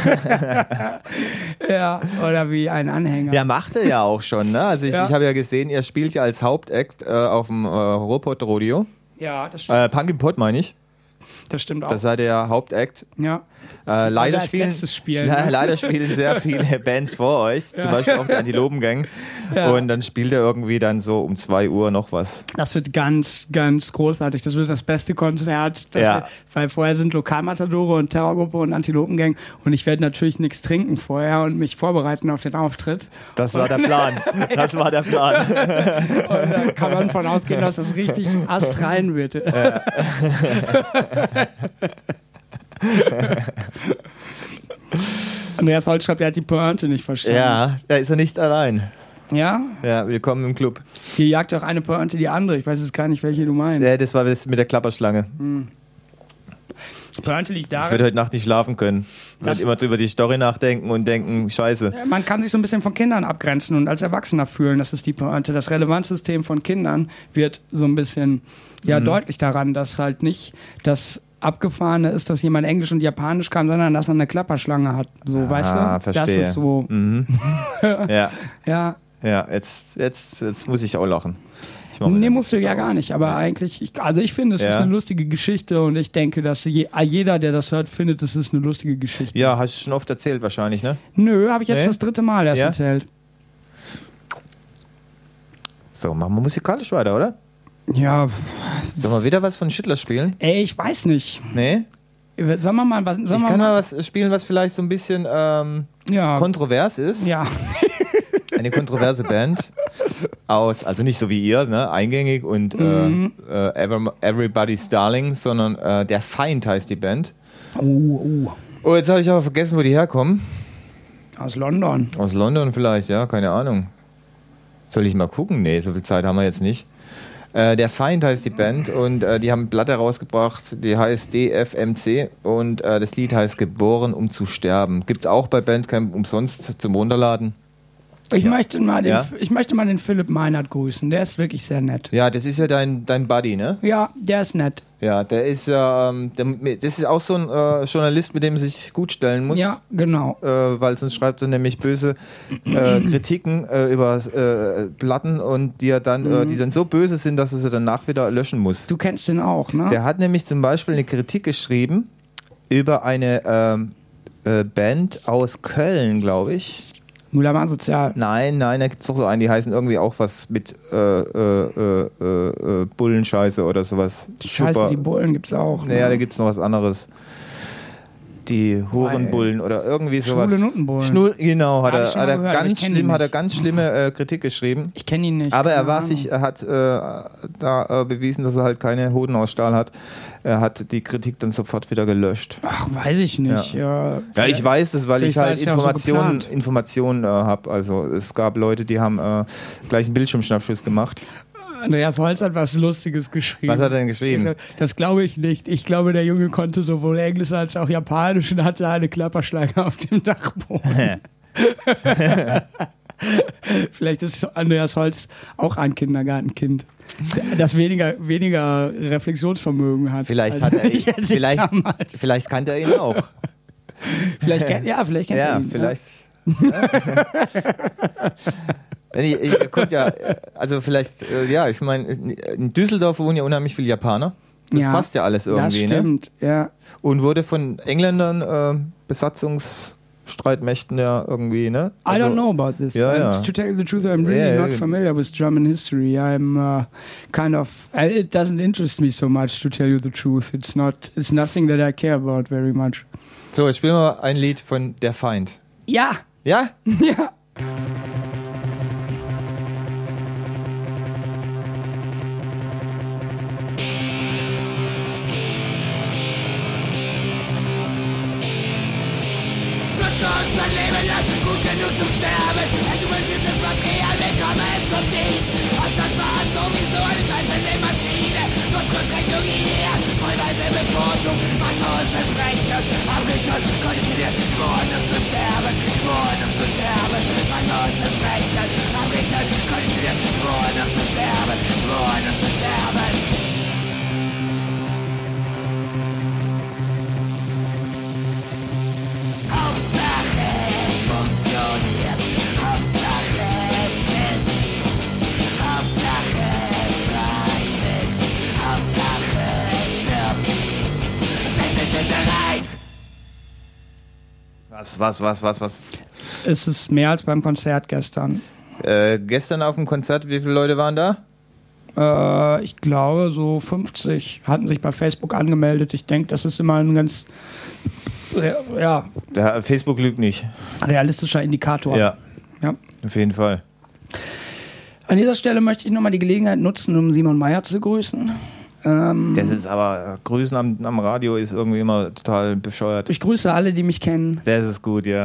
Ja, oder wie ein Anhänger. Ja, macht er ja auch schon, ne? Also ich, Ja. ich habe ja gesehen, ihr spielt ja als Hauptact äh, auf dem äh, Ruhrpott-Rodeo. Ja, das stimmt, Äh, Punk im Pott meine ich. das stimmt auch. Das seid ihr ja Hauptact. ja. Äh, leider, als spielen, letztes spielen, le- ne? leider spielen sehr viele Bands vor euch, zum Beispiel auch die Antilopen-Gang. Ja. Und dann spielt er irgendwie dann so um zwei Uhr noch was. Das wird ganz, ganz großartig. Das wird das beste Konzert. Das Ja. wird, weil vorher sind Lokalmatadore und Terrorgruppe und Antilopengang. Und ich werde natürlich nichts trinken vorher und mich vorbereiten auf den Auftritt. Das war der Plan. Das war der Plan. Und da kann man von ausgehen, dass das richtig astrein wird. Andreas Holz schreibt, er hat die Pointe nicht verstanden. Ja, da ist er nicht allein. Ja? Ja, willkommen im Club. Hier jagt auch eine Pointe die andere. Ich weiß jetzt gar nicht, welche du meinst. Ja, das war das mit der Klapperschlange. Die Pointe liegt Ich werde darin, heute Nacht nicht schlafen können. Ich Das- werde immer drüber die Story nachdenken und denken, scheiße. man kann sich so ein bisschen von Kindern abgrenzen und als Erwachsener fühlen. Das ist die Pointe. Das Relevanzsystem von Kindern wird so ein bisschen ja, deutlich daran, dass halt nicht das Abgefahrene ist, dass jemand Englisch und Japanisch kann, sondern dass er eine Klapperschlange hat. So, weißt du? Ah, verstehe. Das ist so. Mhm. Ja. Ja, Ja, jetzt, jetzt, jetzt muss ich auch lachen. Ich mach mal Nee, den musst du ja aus. gar nicht, aber eigentlich, ich, also ich finde, es Ja. ist eine lustige Geschichte und ich denke, dass je, jeder, der das hört, findet, es ist eine lustige Geschichte. Ja, hast du schon oft erzählt wahrscheinlich, ne? Nö, habe ich jetzt Nee? das dritte Mal erst Ja? erzählt. So, machen wir musikalisch weiter, oder? Ja, Sollen wir wieder was von Schindler spielen? ey, ich weiß nicht. Nee? Sagen wir mal, was, sagen Ich wir kann mal, mal was spielen, was vielleicht so ein bisschen ähm, ja, kontrovers ist. ja. Eine kontroverse Band aus, also nicht so wie ihr, ne, eingängig und Mhm. äh, äh, Ever, Everybody's Darling, sondern äh, Der Feind heißt die Band. Oh, oh, Oh, jetzt habe ich aber vergessen, wo die herkommen. aus London. Aus London vielleicht, ja, keine Ahnung. Soll ich mal gucken? Nee, so viel Zeit haben wir jetzt nicht. Äh, Der Feind heißt die Band und äh, die haben eine Platte rausgebracht, die heißt D F M C und äh, das Lied heißt Geboren, um zu sterben. Gibt's auch bei Bandcamp umsonst zum Runterladen. Ich, möchte mal den, Ja? ich möchte mal den Philipp Meinert grüßen. Der ist wirklich sehr nett. Ja, das ist ja dein, dein Buddy, ne? Ja, der ist nett. Ja, der ist ja, ähm, der, das ist auch so ein äh, Journalist, mit dem man sich gut stellen muss. Ja, genau. Äh, weil sonst schreibt er nämlich böse äh, Kritiken äh, über äh, Platten und die er dann, äh, die dann so böse sind, dass er sie danach wieder löschen muss. Du kennst den auch, ne? Der hat nämlich zum Beispiel eine Kritik geschrieben über eine ähm, äh, Band aus Köln, glaube ich. Mulama Sozial. Nein, nein, da gibt es doch so einen, die heißen irgendwie auch was mit äh, äh, äh, äh, Bullenscheiße oder sowas. Scheiße, die Bullen gibt's auch. Naja, ne? da gibt es noch was anderes. Die Hurenbullen oder irgendwie sowas. Schwule Nuttenbullen. Schnul, genau, hat Hab er, ich schon hat mal er gehört, aber ganz ich kenn die schlimm, hat er nicht. ganz schlimme äh, Kritik geschrieben. Ich kenne ihn nicht. Aber er keine war Ahnung. sich, er hat äh, da äh, bewiesen, dass er halt keine Hoden aus Stahl hat. Er hat die Kritik dann sofort wieder gelöscht. Ach, weiß ich nicht. Ja, Ja, ich weiß das, weil ich vielleicht war halt es ja auch so Informationen, geplant. Informationen äh, habe. Also es gab Leute, die haben äh, gleich einen Bildschirmschnappschuss gemacht. Andreas Holz hat was Lustiges geschrieben. Was hat er denn geschrieben? Das glaube ich nicht. Ich glaube, der Junge konnte sowohl Englisch als auch Japanisch und hatte eine Klapperschlange auf dem Dachboden. Vielleicht ist Andreas Holz auch ein Kindergartenkind, das weniger, weniger Reflexionsvermögen hat. Vielleicht als hat er ihn, ich, als ich vielleicht, damals. vielleicht kannte er ihn auch. Vielleicht kennt, ja, vielleicht kennt er Ja, ihn. vielleicht. Wenn ich, ich, guck ja, also vielleicht, äh, ja, ich meine, in Düsseldorf wohnen ja unheimlich viele Japaner. Das Ja, passt ja alles Das irgendwie, ne? stimmt, ja. Und wurde von Engländern, äh, Besatzungsstreitmächten ja irgendwie, ne? I Also- don't know about this. Ja, And ja. To tell you the truth, I'm really Ja, ja, not ja. familiar with German history. I'm uh, kind of. uh, It doesn't interest me so much, to tell you the truth. It's not. It's nothing that I care about very much. So, jetzt spielen wir ein Lied von Der Feind. Ja, Ja? ja. Nutze unser Leben lang, gut genug zum Sterben. Es übersieht das Material, willkommen zum Dienst. Und das war sowieso eine scheiße Maschine. Nur Rückrechnung hier, vollweise bevorzugt. Man muss es brechen, abrichten, konditionieren. Geboren um zu sterben, geboren um zu sterben. Man muss es brechen, abrichten, konditionieren. Geboren um zu sterben, geboren um zu sterben. Hauptsache es funktioniert, Hauptsache es geht, Hauptsache es frei ist, Hauptsache es stirbt. Bitte sind bereit! Was, was, was, was, was? Es ist mehr als beim Konzert gestern. Äh, gestern auf dem Konzert, wie viele Leute waren da? Äh, ich glaube, so fünfzig hatten sich bei Facebook angemeldet. Ich denke, das ist immer ein ganz re- ja, Der Facebook lügt nicht. realistischer Indikator. Ja, Ja. auf jeden Fall. An dieser Stelle möchte ich nochmal die Gelegenheit nutzen, um Simon Meyer zu grüßen. Ähm, Das ist aber, äh, Grüßen am, am Radio ist irgendwie immer total bescheuert. ich grüße alle, die mich kennen. Das ist gut, ja.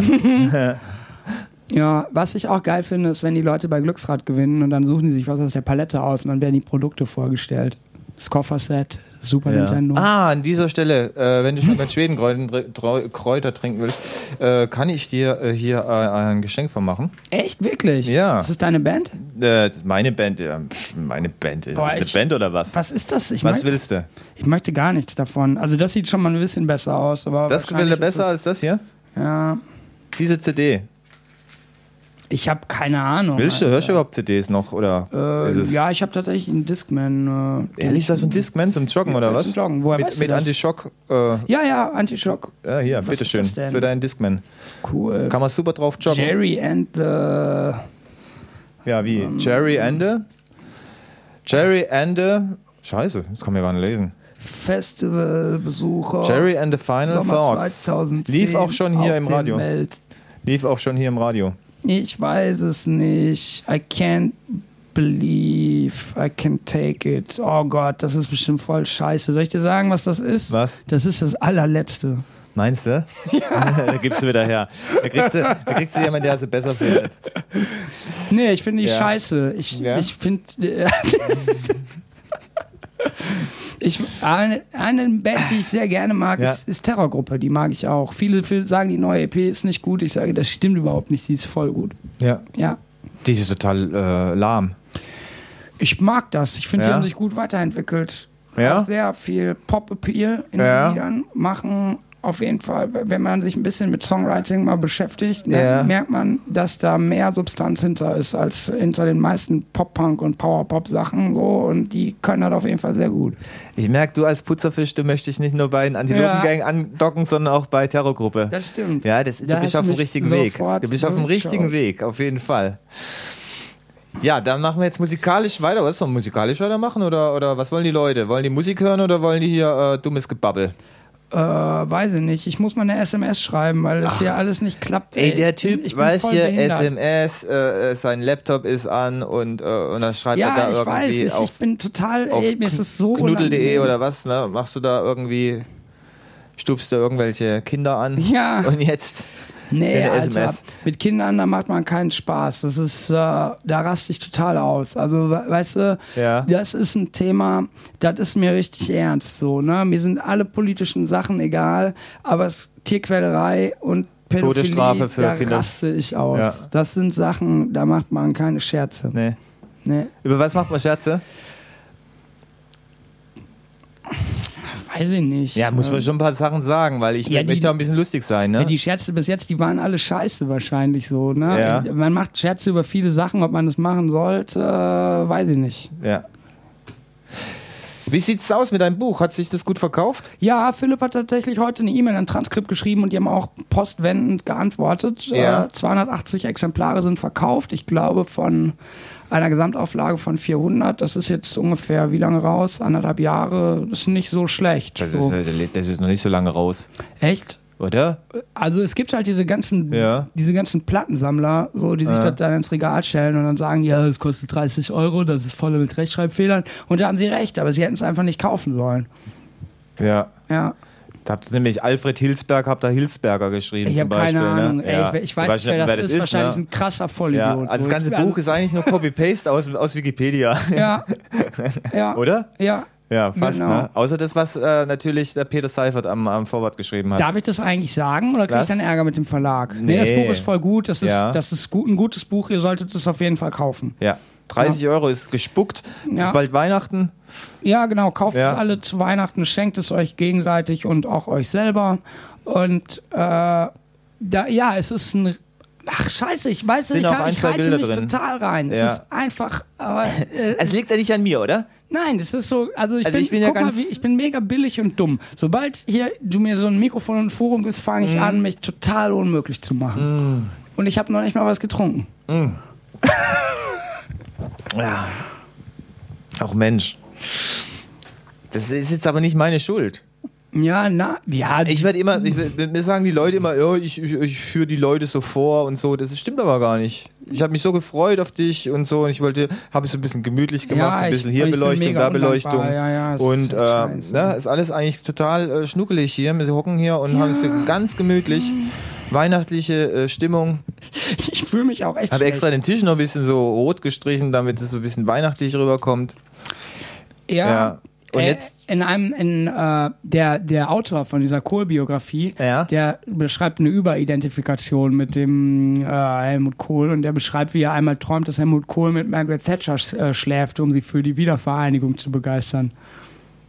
Ja, was ich auch geil finde, ist, wenn die Leute bei Glücksrad gewinnen und dann suchen die sich was aus der Palette aus und dann werden die Produkte vorgestellt. Das Kofferset, Super Ja. Nintendo. Ah, an dieser Stelle, äh, wenn du schon mit Schwedenkräuter Kräuter trinken willst, äh, kann ich dir äh, hier äh, ein Geschenk von machen. Echt? Wirklich? Ja. Ist das deine Band? Äh, meine Band, ja, pff, meine Band. Ist Boah, das eine ich- Band oder was? Was ist das? Ich, Was möcht- willst du? ich möchte gar nichts davon. Also das sieht schon mal ein bisschen besser aus. Aber Das gefällt dir wahrscheinlich ist besser als das hier? das, ja. Diese C D. Ich habe keine Ahnung. Willst du, hörst du überhaupt C Ds noch? Oder Äh, ist es ja, ich habe tatsächlich einen Discman. Äh, ehrlich, das ist ein Discman zum Joggen, oder Ja, was? zum Joggen. Woher mit weißt du mit das? Anti-Schock. Äh, Ja, ja, Anti-Shock. ja, hier, Was bitteschön. ist das denn? Für deinen Discman. Cool. Kann man super drauf joggen. Jerry and the Ja, wie? Jerry Ende? Jerry Ende. Scheiße, das kann man ja gar nicht lesen. Festivalbesucher. Jerry and the Final Sommer Thoughts. zweitausendzehn Lief auch schon hier auf im dem Radio. Meld. Lief auch schon hier im Radio. Ich weiß es nicht. I can't believe I can take it. Oh Gott, das ist bestimmt voll scheiße. Soll ich dir sagen, was das ist? Was? Das ist das allerletzte. Meinst du? Ja. Da gibst du wieder her. Da kriegst du, da kriegst du jemanden, der sie besser findet. Nee, ich finde die Ja. scheiße. Ich, Ja? ich finde. Äh, ich, eine, eine Band, die ich sehr gerne mag, Ja. ist, ist Terrorgruppe. Die mag ich auch. Viele, viele sagen, die neue E P ist nicht gut. Ich sage, das stimmt überhaupt nicht. Die ist voll gut. Ja. Ja. Die ist total äh, lahm. Ich mag das. Ich finde, die Ja? haben sich gut weiterentwickelt. Ja? Auch sehr viel Pop-Appeal in Ja. den Liedern. Machen auf jeden Fall, wenn man sich ein bisschen mit Songwriting mal beschäftigt, dann Ja. merkt man, dass da mehr Substanz hinter ist als hinter den meisten Pop-Punk- und Power-Pop-Sachen. So. Und die können das auf jeden Fall sehr gut. Ich merke, du als Putzerfisch, du möchtest nicht nur bei den Antilopen-Gang andocken, sondern auch bei Terrorgruppe. Das stimmt. Ja, das, Da du hast bist du auf dem mich richtigen Weg. sofort Du bist auf dem durchschaut. richtigen Weg, auf jeden Fall. Ja, dann machen wir jetzt musikalisch weiter. Was sollen wir musikalisch weitermachen? Oder, oder was wollen die Leute? Wollen die Musik hören oder wollen die hier äh, dummes Gebabbel? Äh, weiß ich nicht. Ich muss mal eine S M S schreiben, weil das hier alles nicht klappt. Ey, der ich bin- Typ ich bin weiß voll hier behindert. S M S, äh, sein Laptop ist an und, äh, und dann schreibt er Ja, da ich irgendwie weiß. Ich, auf, ich bin total. auf Ey, mir ist es so knuddel punkt de unangenehm. oder was, ne? Machst du da irgendwie, stupst du irgendwelche Kinder an? Ja. Und jetzt Nee, keine Alter, S M S. mit Kindern, da macht man keinen Spaß. Das ist, äh, da raste ich total aus. Also, we- weißt du, Ja. das ist ein Thema, das ist mir richtig ernst. So, ne? Mir sind alle politischen Sachen egal, aber es, Tierquälerei und Pädophilie, Todesstrafe für da Kinder. raste ich aus. Ja. Das sind Sachen, da macht man keine Scherze. Nee. Nee. Über was macht man Scherze? Weiß ich nicht. Ja, muss man Ähm, schon ein paar Sachen sagen, weil ich Ja, die- möchte auch ein bisschen lustig sein, ne? Ja, die Scherze bis jetzt, die waren alle scheiße wahrscheinlich so. Ne? Ja. Man macht Scherze über viele Sachen, ob man das machen sollte, äh, weiß ich nicht. Ja. Wie sieht's aus mit deinem Buch? Hat sich das gut verkauft? Ja, Philipp hat tatsächlich heute eine E-Mail, ein Transkript geschrieben und die haben auch postwendend geantwortet. Ja. Äh, zweihundertachtzig Exemplare sind verkauft. Ich glaube von einer Gesamtauflage von vierhundert. Das ist jetzt ungefähr wie lange raus? Anderthalb Jahre. Das ist nicht so schlecht. Das so. ist, äh, das ist noch nicht so lange raus, Echt? oder? Also es gibt halt diese ganzen, Ja. diese ganzen Plattensammler, so, die sich Ja. das dann ins Regal stellen und dann sagen, ja, es kostet dreißig Euro, das ist voll mit Rechtschreibfehlern. Und da haben sie recht, aber sie hätten es einfach nicht kaufen sollen. Ja. Ja. Da habt ihr nämlich Alfred Hilsberg, habt da Hilsberger geschrieben Ich zum habe keine Beispiel. Ahnung. Ne? Ey, Ja. ich, ich Du weiß weißt nicht, wer das, wer ist. Wahrscheinlich ne? ein krasser Ja, Vollidiot. also das So, ganze ich- Buch ist eigentlich nur Copy-Paste aus, aus Wikipedia, Ja. Ja. oder? Ja. Ja, fast. Genau. Ne? Außer das, was äh, natürlich der Peter Seifert am, am Vorwort geschrieben hat. Darf ich das eigentlich sagen oder kriege ich Was? dann Ärger mit dem Verlag? Nee, das Nee. Buch ist voll gut. Das ist, Ja. das ist gut, ein gutes Buch. Ihr solltet es auf jeden Fall kaufen. Ja. dreißig Euro ist gespuckt. Ja. Ist bald Weihnachten. Ja, genau. Kauft Ja. es alle zu Weihnachten, schenkt es euch gegenseitig und auch euch selber. Und äh, da, ja, es ist ein. Ach, scheiße, ich weiß Sind nicht, auch ich, ein, ich zwei reite Bilder mich drin. total rein. Ja. Es ist einfach. Aber, äh, Es liegt ja nicht an mir, oder? nein, das ist so. Also ich, Also bin, ich bin ja guck mal, ganz- wie, ich bin mega billig und dumm. Sobald hier du mir so ein Mikrofon und ein Forum bist, fange Mhm. ich an, mich total unmöglich zu machen. Und ich habe noch nicht mal was getrunken. Ja. Auch Mensch. Das ist jetzt aber nicht meine Schuld. Ja, na, ja. Ich werde immer, ich, werd- mir sagen die Leute immer, ja, ich, ich, ich führe die Leute so vor und so. Das stimmt aber gar nicht. Ich habe mich so gefreut auf dich und so und ich wollte, habe es so ein bisschen gemütlich gemacht, Ja, so ein ich- bisschen hier ich bin Beleuchtung, mega da Beleuchtung. undankbar. Ja, ja, es und ist äh, halt scheiße. ne, ist alles eigentlich total äh, schnuckelig hier. Wir hocken hier und haben es so ganz gemütlich. Weihnachtliche äh, Stimmung. Ich fühle mich auch echt Habe schlecht. extra den Tisch noch ein bisschen so rot gestrichen, damit es so ein bisschen weihnachtlich rüberkommt. Ja. Ja. Und äh, jetzt- in einem, in, äh, der, der Autor von dieser Kohl-Biografie, Ja. der beschreibt eine Überidentifikation mit dem äh, Helmut Kohl und der beschreibt, wie er einmal träumt, dass Helmut Kohl mit Margaret Thatcher sch äh, schläft, um sie für die Wiedervereinigung zu begeistern.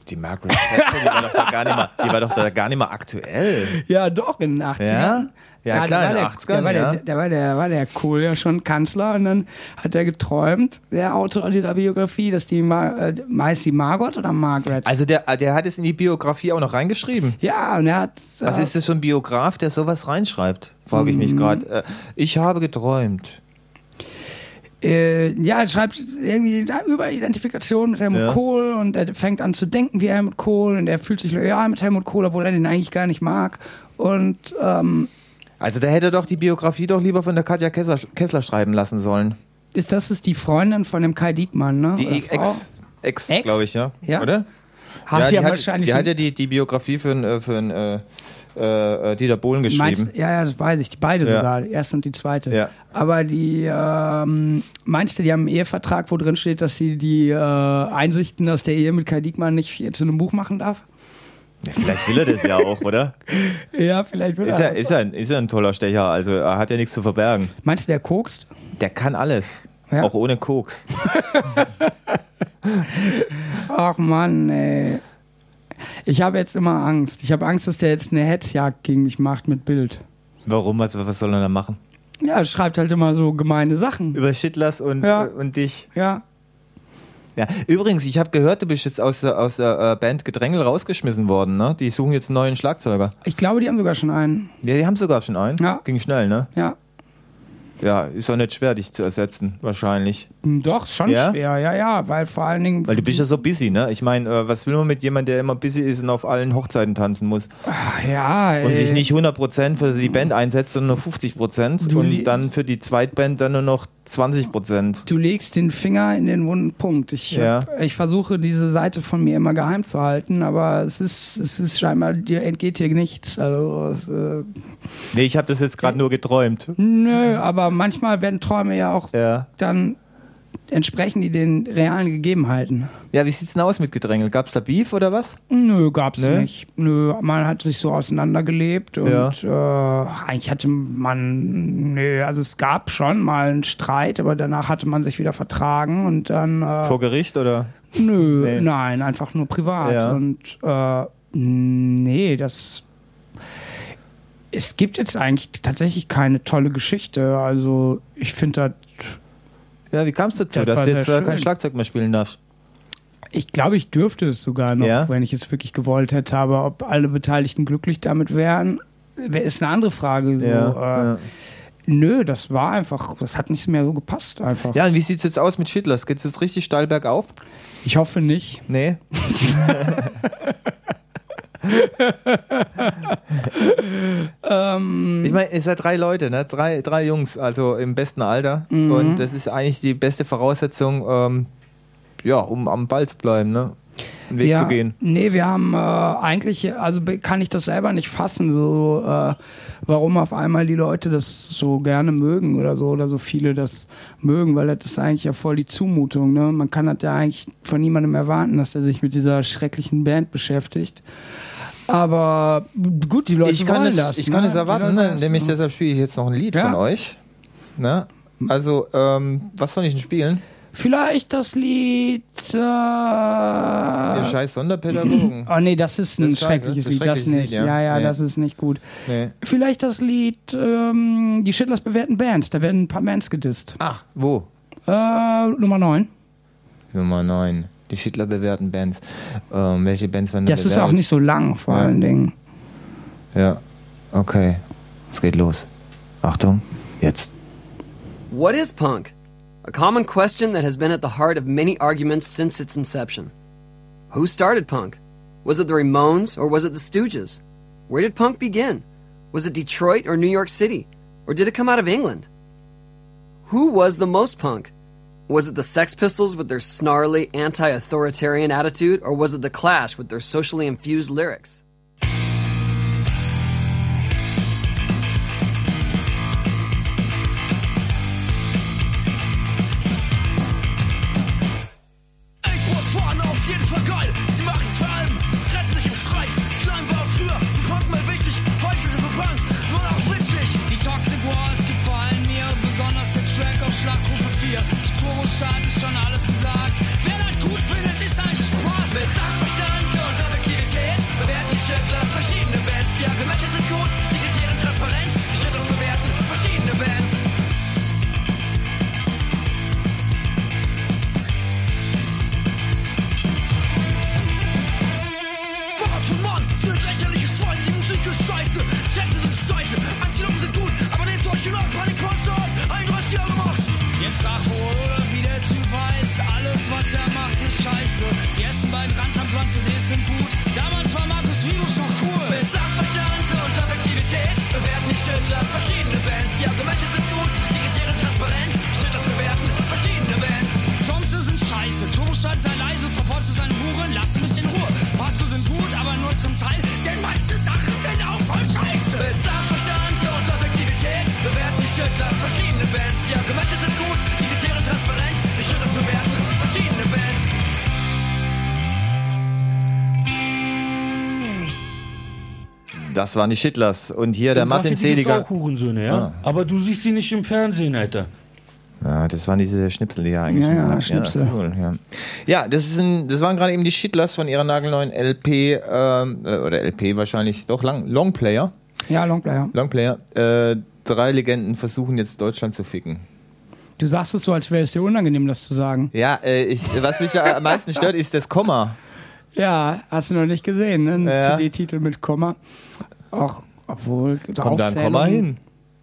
die Margaret Thatcher, die war doch da gar nicht mal, die war doch da gar nicht mal aktuell. Ja, doch, in den achtzigern. Ja, ja, klar, in den achtzigern, der, war ja. der, der, war der, war der cool, ja schon Kanzler. Und dann hat er geträumt, der Autor dieser Biografie, dass die, äh, meist die Margot oder Margaret? Also der, der hat es in die Biografie auch noch reingeschrieben. Ja, und er hat... Was äh, ist das für ein Biograf, der sowas reinschreibt? Frage ich mich gerade. Äh, ich habe geträumt. Äh, ja, er schreibt irgendwie über Identifikation mit Helmut Ja. Kohl und er fängt an zu denken wie Helmut Kohl und er fühlt sich loyal mit Helmut Kohl, obwohl er den eigentlich gar nicht mag. Und ähm, Also da hätte doch die Biografie doch lieber von der Katja Kessler, Kessler schreiben lassen sollen. ist das ist die Freundin von dem Kai Diekmann, ne? Die Oder Ex, Frau? Ex, Ex? glaube ich, ja. Ja. Oder? Hat ja, sie die ja hat, wahrscheinlich die so- hat ja die, die Biografie für, einen, für einen, äh, äh, Dieter Bohlen geschrieben. Meinst, ja, ja, das weiß ich. Die beide Ja. sogar, die erste und die zweite. Ja. Aber die, ähm, meinst du, die haben einen Ehevertrag, wo drin steht, dass sie die äh, Einsichten aus der Ehe mit Kai Diekmann nicht zu einem Buch machen darf? Ja, vielleicht will er das ja auch, oder? Ja, vielleicht will Ist er. ja, ist, ja, ist ja ein toller Stecher, also er hat ja nichts zu verbergen. Meinst du, der kokst? Der kann alles. Ja. Auch ohne Koks. Ach Mann, ey. Ich habe jetzt immer Angst. Ich habe Angst, dass der jetzt eine Hetzjagd gegen mich macht mit Bild. Warum? Was, was soll er da machen? Ja, er schreibt halt immer so gemeine Sachen. Über Schittlers und, Ja. äh, und dich. Ja. Ja. Übrigens, ich habe gehört, du bist jetzt aus der, aus der äh, Band Gedrängel rausgeschmissen worden, ne? Die suchen jetzt einen neuen Schlagzeuger. Ich glaube, die haben sogar schon einen. Ja, die haben sogar schon einen. Ja. Ging schnell, ne? Ja. Ja, ist auch nicht schwer, dich zu ersetzen, wahrscheinlich. Doch, schon Ja? schwer, ja, ja, weil vor allen Dingen. Weil du bist ja so busy, ne? Ich meine, äh, was will man mit jemandem, der immer busy ist und auf allen Hochzeiten tanzen muss? Ja, ey. Und sich nicht hundert Prozent für die Band einsetzt, sondern nur fünfzig Prozent Du und li- dann für die Zweitband dann nur noch zwanzig Prozent. Du legst den Finger in den wunden Punkt. Ich, Ja. hab, ich versuche, diese Seite von mir immer geheim zu halten, aber es ist, es ist scheinbar, dir entgeht hier nichts. Also, es, äh, Nee, ich habe das jetzt gerade nur geträumt. nö, aber manchmal werden Träume ja auch Ja. dann entsprechen die den realen Gegebenheiten. Ja, wie sieht's denn aus mit Gedrängel? Gab's da Beef oder was? Nö, gab's Nee? nicht. Nö, man hat sich so auseinandergelebt und Ja. äh, eigentlich hatte man, nö, also es gab schon mal einen Streit, aber danach hatte man sich wieder vertragen und dann, äh, Vor Gericht oder? nö, Nee. nein, einfach nur privat Ja. und äh, nee, das, es gibt jetzt eigentlich tatsächlich keine tolle Geschichte, also ich finde das, Ja, wie kam's dazu, Das dass war du jetzt sehr äh, kein schön. Schlagzeug mehr spielen darfst? ich glaube, ich dürfte es sogar noch, Ja? wenn ich es wirklich gewollt hätte, aber ob alle Beteiligten glücklich damit wären, wär- ist eine andere Frage. So, Ja, äh, ja. Nö, das war einfach, das hat nicht mehr so gepasst einfach. Ja, und wie sieht's jetzt aus mit Schittlers? Geht's jetzt richtig steil bergauf? Ich hoffe nicht. Nee? Ähm, Ich meine, ihr seid drei Leute, ne? Drei, drei Jungs, also im besten Alter. Mhm. Und das ist eigentlich die beste Voraussetzung, ähm, ja, um am Ball zu bleiben, ne? Einen Weg ja, zu gehen. Nee, wir haben äh, eigentlich, also be- kann ich das selber nicht fassen, so äh, warum auf einmal die Leute das so gerne mögen oder so oder so viele das mögen, weil das ist eigentlich ja voll die Zumutung. Ne? Man kann das ja eigentlich von niemandem erwarten, dass er sich mit dieser schrecklichen Band beschäftigt. Aber gut, die Leute Ich kann wollen es, das. ich kann ne? es erwarten, Die Leute ne? wollen das. Nämlich deshalb spiele ich jetzt noch ein Lied Ja. von euch. Ne? Also, ähm, was soll ich denn spielen? Vielleicht das Lied. Äh, Ihr scheiß Sonderpädagogen. Oh nee, das ist ein Das ist scheiße, schreckliches das ist Lied, das schreckliches nicht. Lied, ja. ja, ja, Nee. das ist nicht gut. Nee. Vielleicht das Lied ähm, Die Schittlers bewährten Bands, da werden ein paar Bands gedisst. Ach, wo? Äh, Nummer neun. Nummer neun. Die Schittler bewährten Bands. Ähm, welche Bands werden da Das ist bewertet? auch nicht so lang, vor Ja. allen Dingen. Ja, okay. Es geht los. Achtung, jetzt. What is punk? A common question that has been at the heart of many arguments since its inception. Who started punk? Was it the Ramones or was it the Stooges? Where did punk begin? Was it Detroit or New York City? Or did it come out of England? Who was the most punk? Was it the Sex Pistols with their snarly, anti-authoritarian attitude, or was it the Clash with their socially infused lyrics? Equals vorne auf jeden Fall geil. Sie machen's vor allem, trennen sich im Streit. Slime war früher für Punk mal wichtig, heute sind wir Punk nur noch witzig. Die Toxic Walls gefallen mir, besonders der Track auf Schlachtrufe vier. Zu Turbo Start ist schon alles gesagt. Wer das gut findet, ist ein Spaß. Mit Sachverstand scheiße. Turbostadt sei leise, verpotze seine Hure, lass mich in Ruhe. Pasco sind gut, aber nur zum Teil, denn manche Sachen sind auch voll scheiße. Mit Sachverstand und Objektivität bewerten die Schüttlers verschiedene Bands. Die Argumente sind gut, die Kriterien transparent. Ich würde das bewerten, verschiedene Bands. Das waren die Shitlers. Und hier der Martin Graffiti gibt's Seliger. auch Hurensöhne, ja? Ah. Aber du siehst sie nicht im Fernsehen, Alter. Ja, das waren diese Schnipsel, die ja eigentlich. Ja, ja, schon- Schnipsel. Ja, cool, ja. ja das, ist ein, das waren gerade eben die Shitlers von ihrer nagelneuen L P, ähm, äh, oder L P wahrscheinlich, doch, lang, Longplayer. Ja, Longplayer. Longplayer. Äh, drei Legenden versuchen jetzt Deutschland zu ficken. Du sagst es so, als wäre es dir unangenehm, das zu sagen. Ja, äh, ich, was mich ja am meisten stört, ist das Komma. Ja, hast du noch nicht gesehen, ne? Ein Ja. C D-Titel mit Komma. Auch, obwohl... so Kommt da ein Komma Aufzählungen, hin?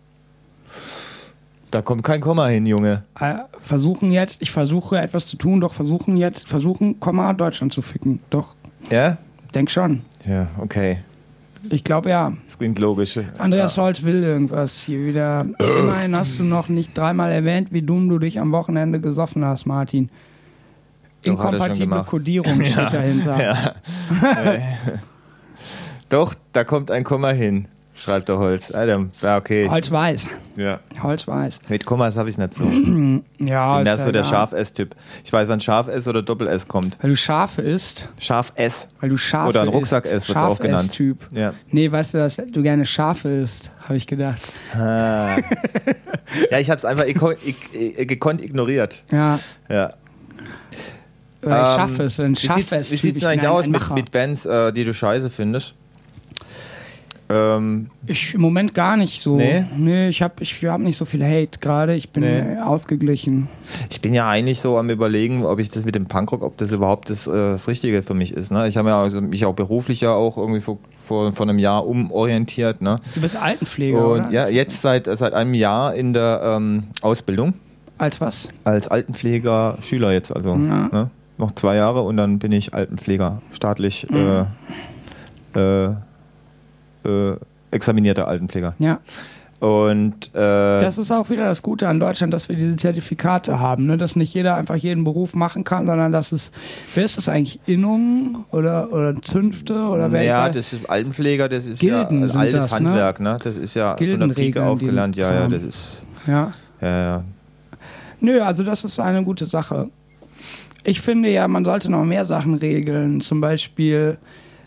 Da kommt kein Komma hin, Junge. äh, Versuchen jetzt, ich versuche etwas zu tun, doch versuchen jetzt, versuchen, Komma, Deutschland zu ficken. Doch, Ja? denk schon. Ja, okay. Ich glaube, ja. Das klingt logisch. Andreas Holz will irgendwas hier wieder. Immerhin hast du noch nicht dreimal erwähnt, wie dumm du dich am Wochenende gesoffen hast, Martin. Doch, hat er schon Inkompatible gemacht. Kodierung steht dahinter. Ja. Äh, Doch, da kommt ein Komma hin, schreibt der Holz. Alter, ja, okay. Holz weiß. Ja. Holz weiß. Mit Kommas habe ich es nicht so. Ja, Ich bin ist mehr so ja der egal. Scharf-S-Typ. Ich weiß, wann Scharf-S oder Doppel-S kommt. Weil du Schafe isst. Scharf-S. Weil du Schafe Oder ein isst. Rucksack-S wird's auch genannt. Scharf-S-Typ. Ja. Nee, weißt du, dass du gerne Schafe isst, habe ich gedacht. Ah. Ja, ich habe es einfach iko- ik- ik- gekonnt ignoriert. Ja, Ja. weil ich Ähm, schaffe es. Ein Wie sieht's, Schafe-S-Typ. wie sieht's Ich denn eigentlich bin ein- aus ein mit, Macher. mit Bands, äh, die du scheiße findest? Ähm, Ich im Moment gar nicht so. Nee? Nee, ich habe ich hab nicht so viel Hate gerade. Ich bin Nee. äh, ausgeglichen. Ich bin ja eigentlich so am Überlegen, ob ich das mit dem Punkrock, ob das überhaupt das, äh, das Richtige für mich ist. Ne? Ich habe ja also mich auch beruflich ja auch irgendwie vor, vor, vor einem Jahr umorientiert. Ne? Du bist Altenpfleger, Und oder? ja, jetzt seit, seit einem Jahr in der ähm, Ausbildung Als was? als Altenpfleger, Schüler jetzt. Also Ja. ne? Noch zwei Jahre und dann bin ich Altenpfleger, staatlich Mhm. äh, äh, äh, examinierter Altenpfleger. Ja. Und äh, Das ist auch wieder das Gute an Deutschland, dass wir diese Zertifikate haben, ne? Dass nicht jeder einfach jeden Beruf machen kann, sondern dass es, wer ist das eigentlich, Innungen oder, oder Zünfte oder welche? ja, das ist Altenpfleger, das ist Gilden ja ein sind altes das, ne? Handwerk, ne? Das ist ja von der Gildenregeln, Pike die aufgelernt, ja, ja, Kram. das ist Ja. ja, ja. Nö, also das ist eine gute Sache. Ich finde ja, man sollte noch mehr Sachen regeln, zum Beispiel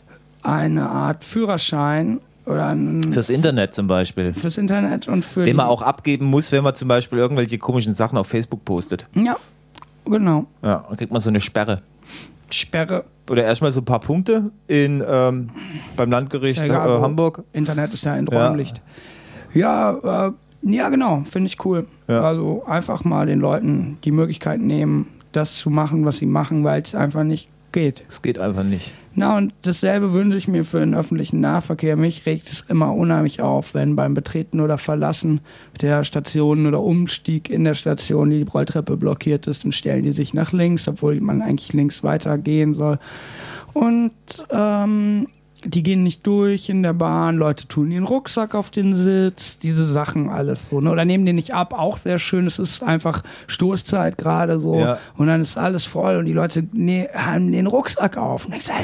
eine Art Führerschein oder ein, Fürs Internet zum Beispiel. fürs Internet und für Den die, man auch abgeben muss, wenn man zum Beispiel irgendwelche komischen Sachen auf Facebook postet. Ja, genau. Ja, dann kriegt man so eine Sperre. Sperre. Oder erstmal so ein paar Punkte in, ähm, beim Landgericht Ja, äh, egal, wo. Hamburg. Internet ist ja ein Räumlicht. Ja, äh, ja, genau, finde ich cool. Ja. Also einfach mal den Leuten die Möglichkeit nehmen, das zu machen, was sie machen, weil es einfach nicht geht. Es geht einfach nicht. Na, und dasselbe wünsche ich mir für den öffentlichen Nahverkehr. Mich regt es immer unheimlich auf, wenn beim Betreten oder Verlassen der Station oder Umstieg in der Station die Rolltreppe blockiert ist, dann stellen die sich nach links, obwohl man eigentlich links weitergehen soll. Und ähm, die gehen nicht durch in der Bahn, Leute tun ihren Rucksack auf den Sitz, diese Sachen alles so. Ne? Oder nehmen den nicht ab, auch sehr schön. Es ist einfach Stoßzeit gerade so. Ja. Und dann ist alles voll und die Leute ne, haben den Rucksack auf. Und ich sage,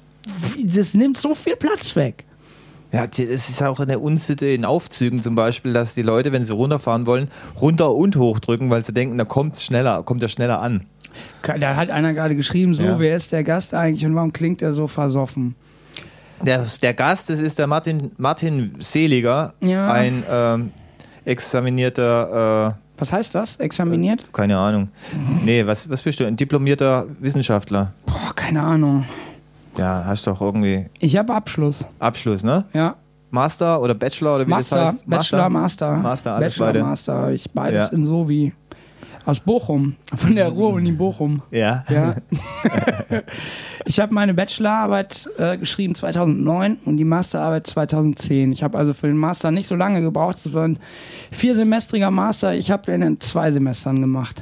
das nimmt so viel Platz weg. Ja, es ist auch eine Unsitte in Aufzügen zum Beispiel, dass die Leute, wenn sie runterfahren wollen, runter und hoch drücken, weil sie denken, da kommt's schneller, kommt er schneller an. Da hat einer gerade geschrieben, so, Ja. wer ist der Gast eigentlich und warum klingt er so versoffen? Der, der Gast, das ist der Martin, Martin Seliger, Ja. ein ähm, examinierter, äh, Was heißt das? Examiniert? keine Ahnung. Nee, was, was bist du? Ein diplomierter Wissenschaftler. Boah, keine Ahnung. Ja, hast doch irgendwie Ich habe Abschluss. Abschluss, ne? Ja. Master oder Bachelor oder wie Master, das heißt? Bachelor, Master. Master, alles Bachelor, beide. Master, habe ich beides Ja. in so wie aus Bochum, von der Ruhr-Uni Bochum. Ja. Ja. Ich habe meine Bachelorarbeit äh, geschrieben zweitausendneun und die Masterarbeit zweitausendzehn. Ich habe also für den Master nicht so lange gebraucht. Es war ein viersemestriger Master. Ich habe den in zwei Semestern gemacht.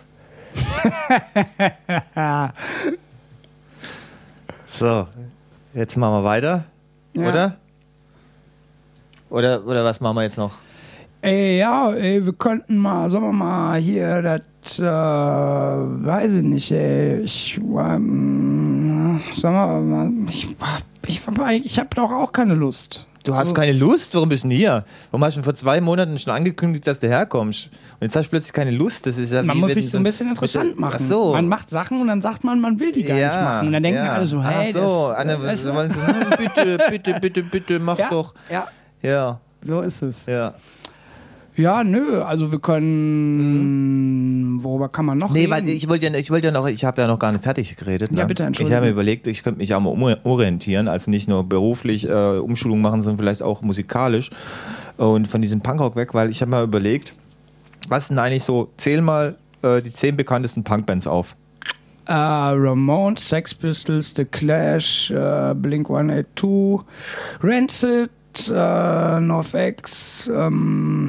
So, jetzt machen wir weiter, Ja. oder? Oder? Oder was machen wir jetzt noch? Ey, ja, ey, wir könnten mal, sagen wir mal, hier, das, äh, weiß ich nicht, ey, ich, ähm, sag mal, ich, ich, ich, ich hab doch auch keine Lust. Du hast keine Lust? Warum bist du denn hier? Warum hast du vor zwei Monaten schon angekündigt, dass du herkommst? Und jetzt hast du plötzlich keine Lust. Das ist ja Man wie muss wenn sich so ein bisschen interessant machen. Ach so. Man macht Sachen und dann sagt man, man will die gar ja, nicht machen. Und dann denken ja. alle so, hey, Ach so, das, Anne, weißt du? wollen sie, hm, bitte, bitte, bitte, bitte, mach ja, doch. Ja, Ja, so ist es. ja. Ja, nö, also wir können, worüber kann man noch Nee, reden? weil ich wollte ja, ich wollte ja noch, ich habe ja noch gar nicht fertig geredet. Ne? Ja, bitte, Ich Entschuldigung. habe mir überlegt, ich könnte mich auch mal um- orientieren, also nicht nur beruflich äh, Umschulung machen, sondern vielleicht auch musikalisch und von diesem Punkrock weg, weil ich habe mal überlegt, was sind eigentlich so, zähl mal äh, die zehn bekanntesten Punkbands auf. äh, Ramones, Sex Pistols, The Clash, äh, Blink one eighty-two, Rancid, äh, NoFX, ähm,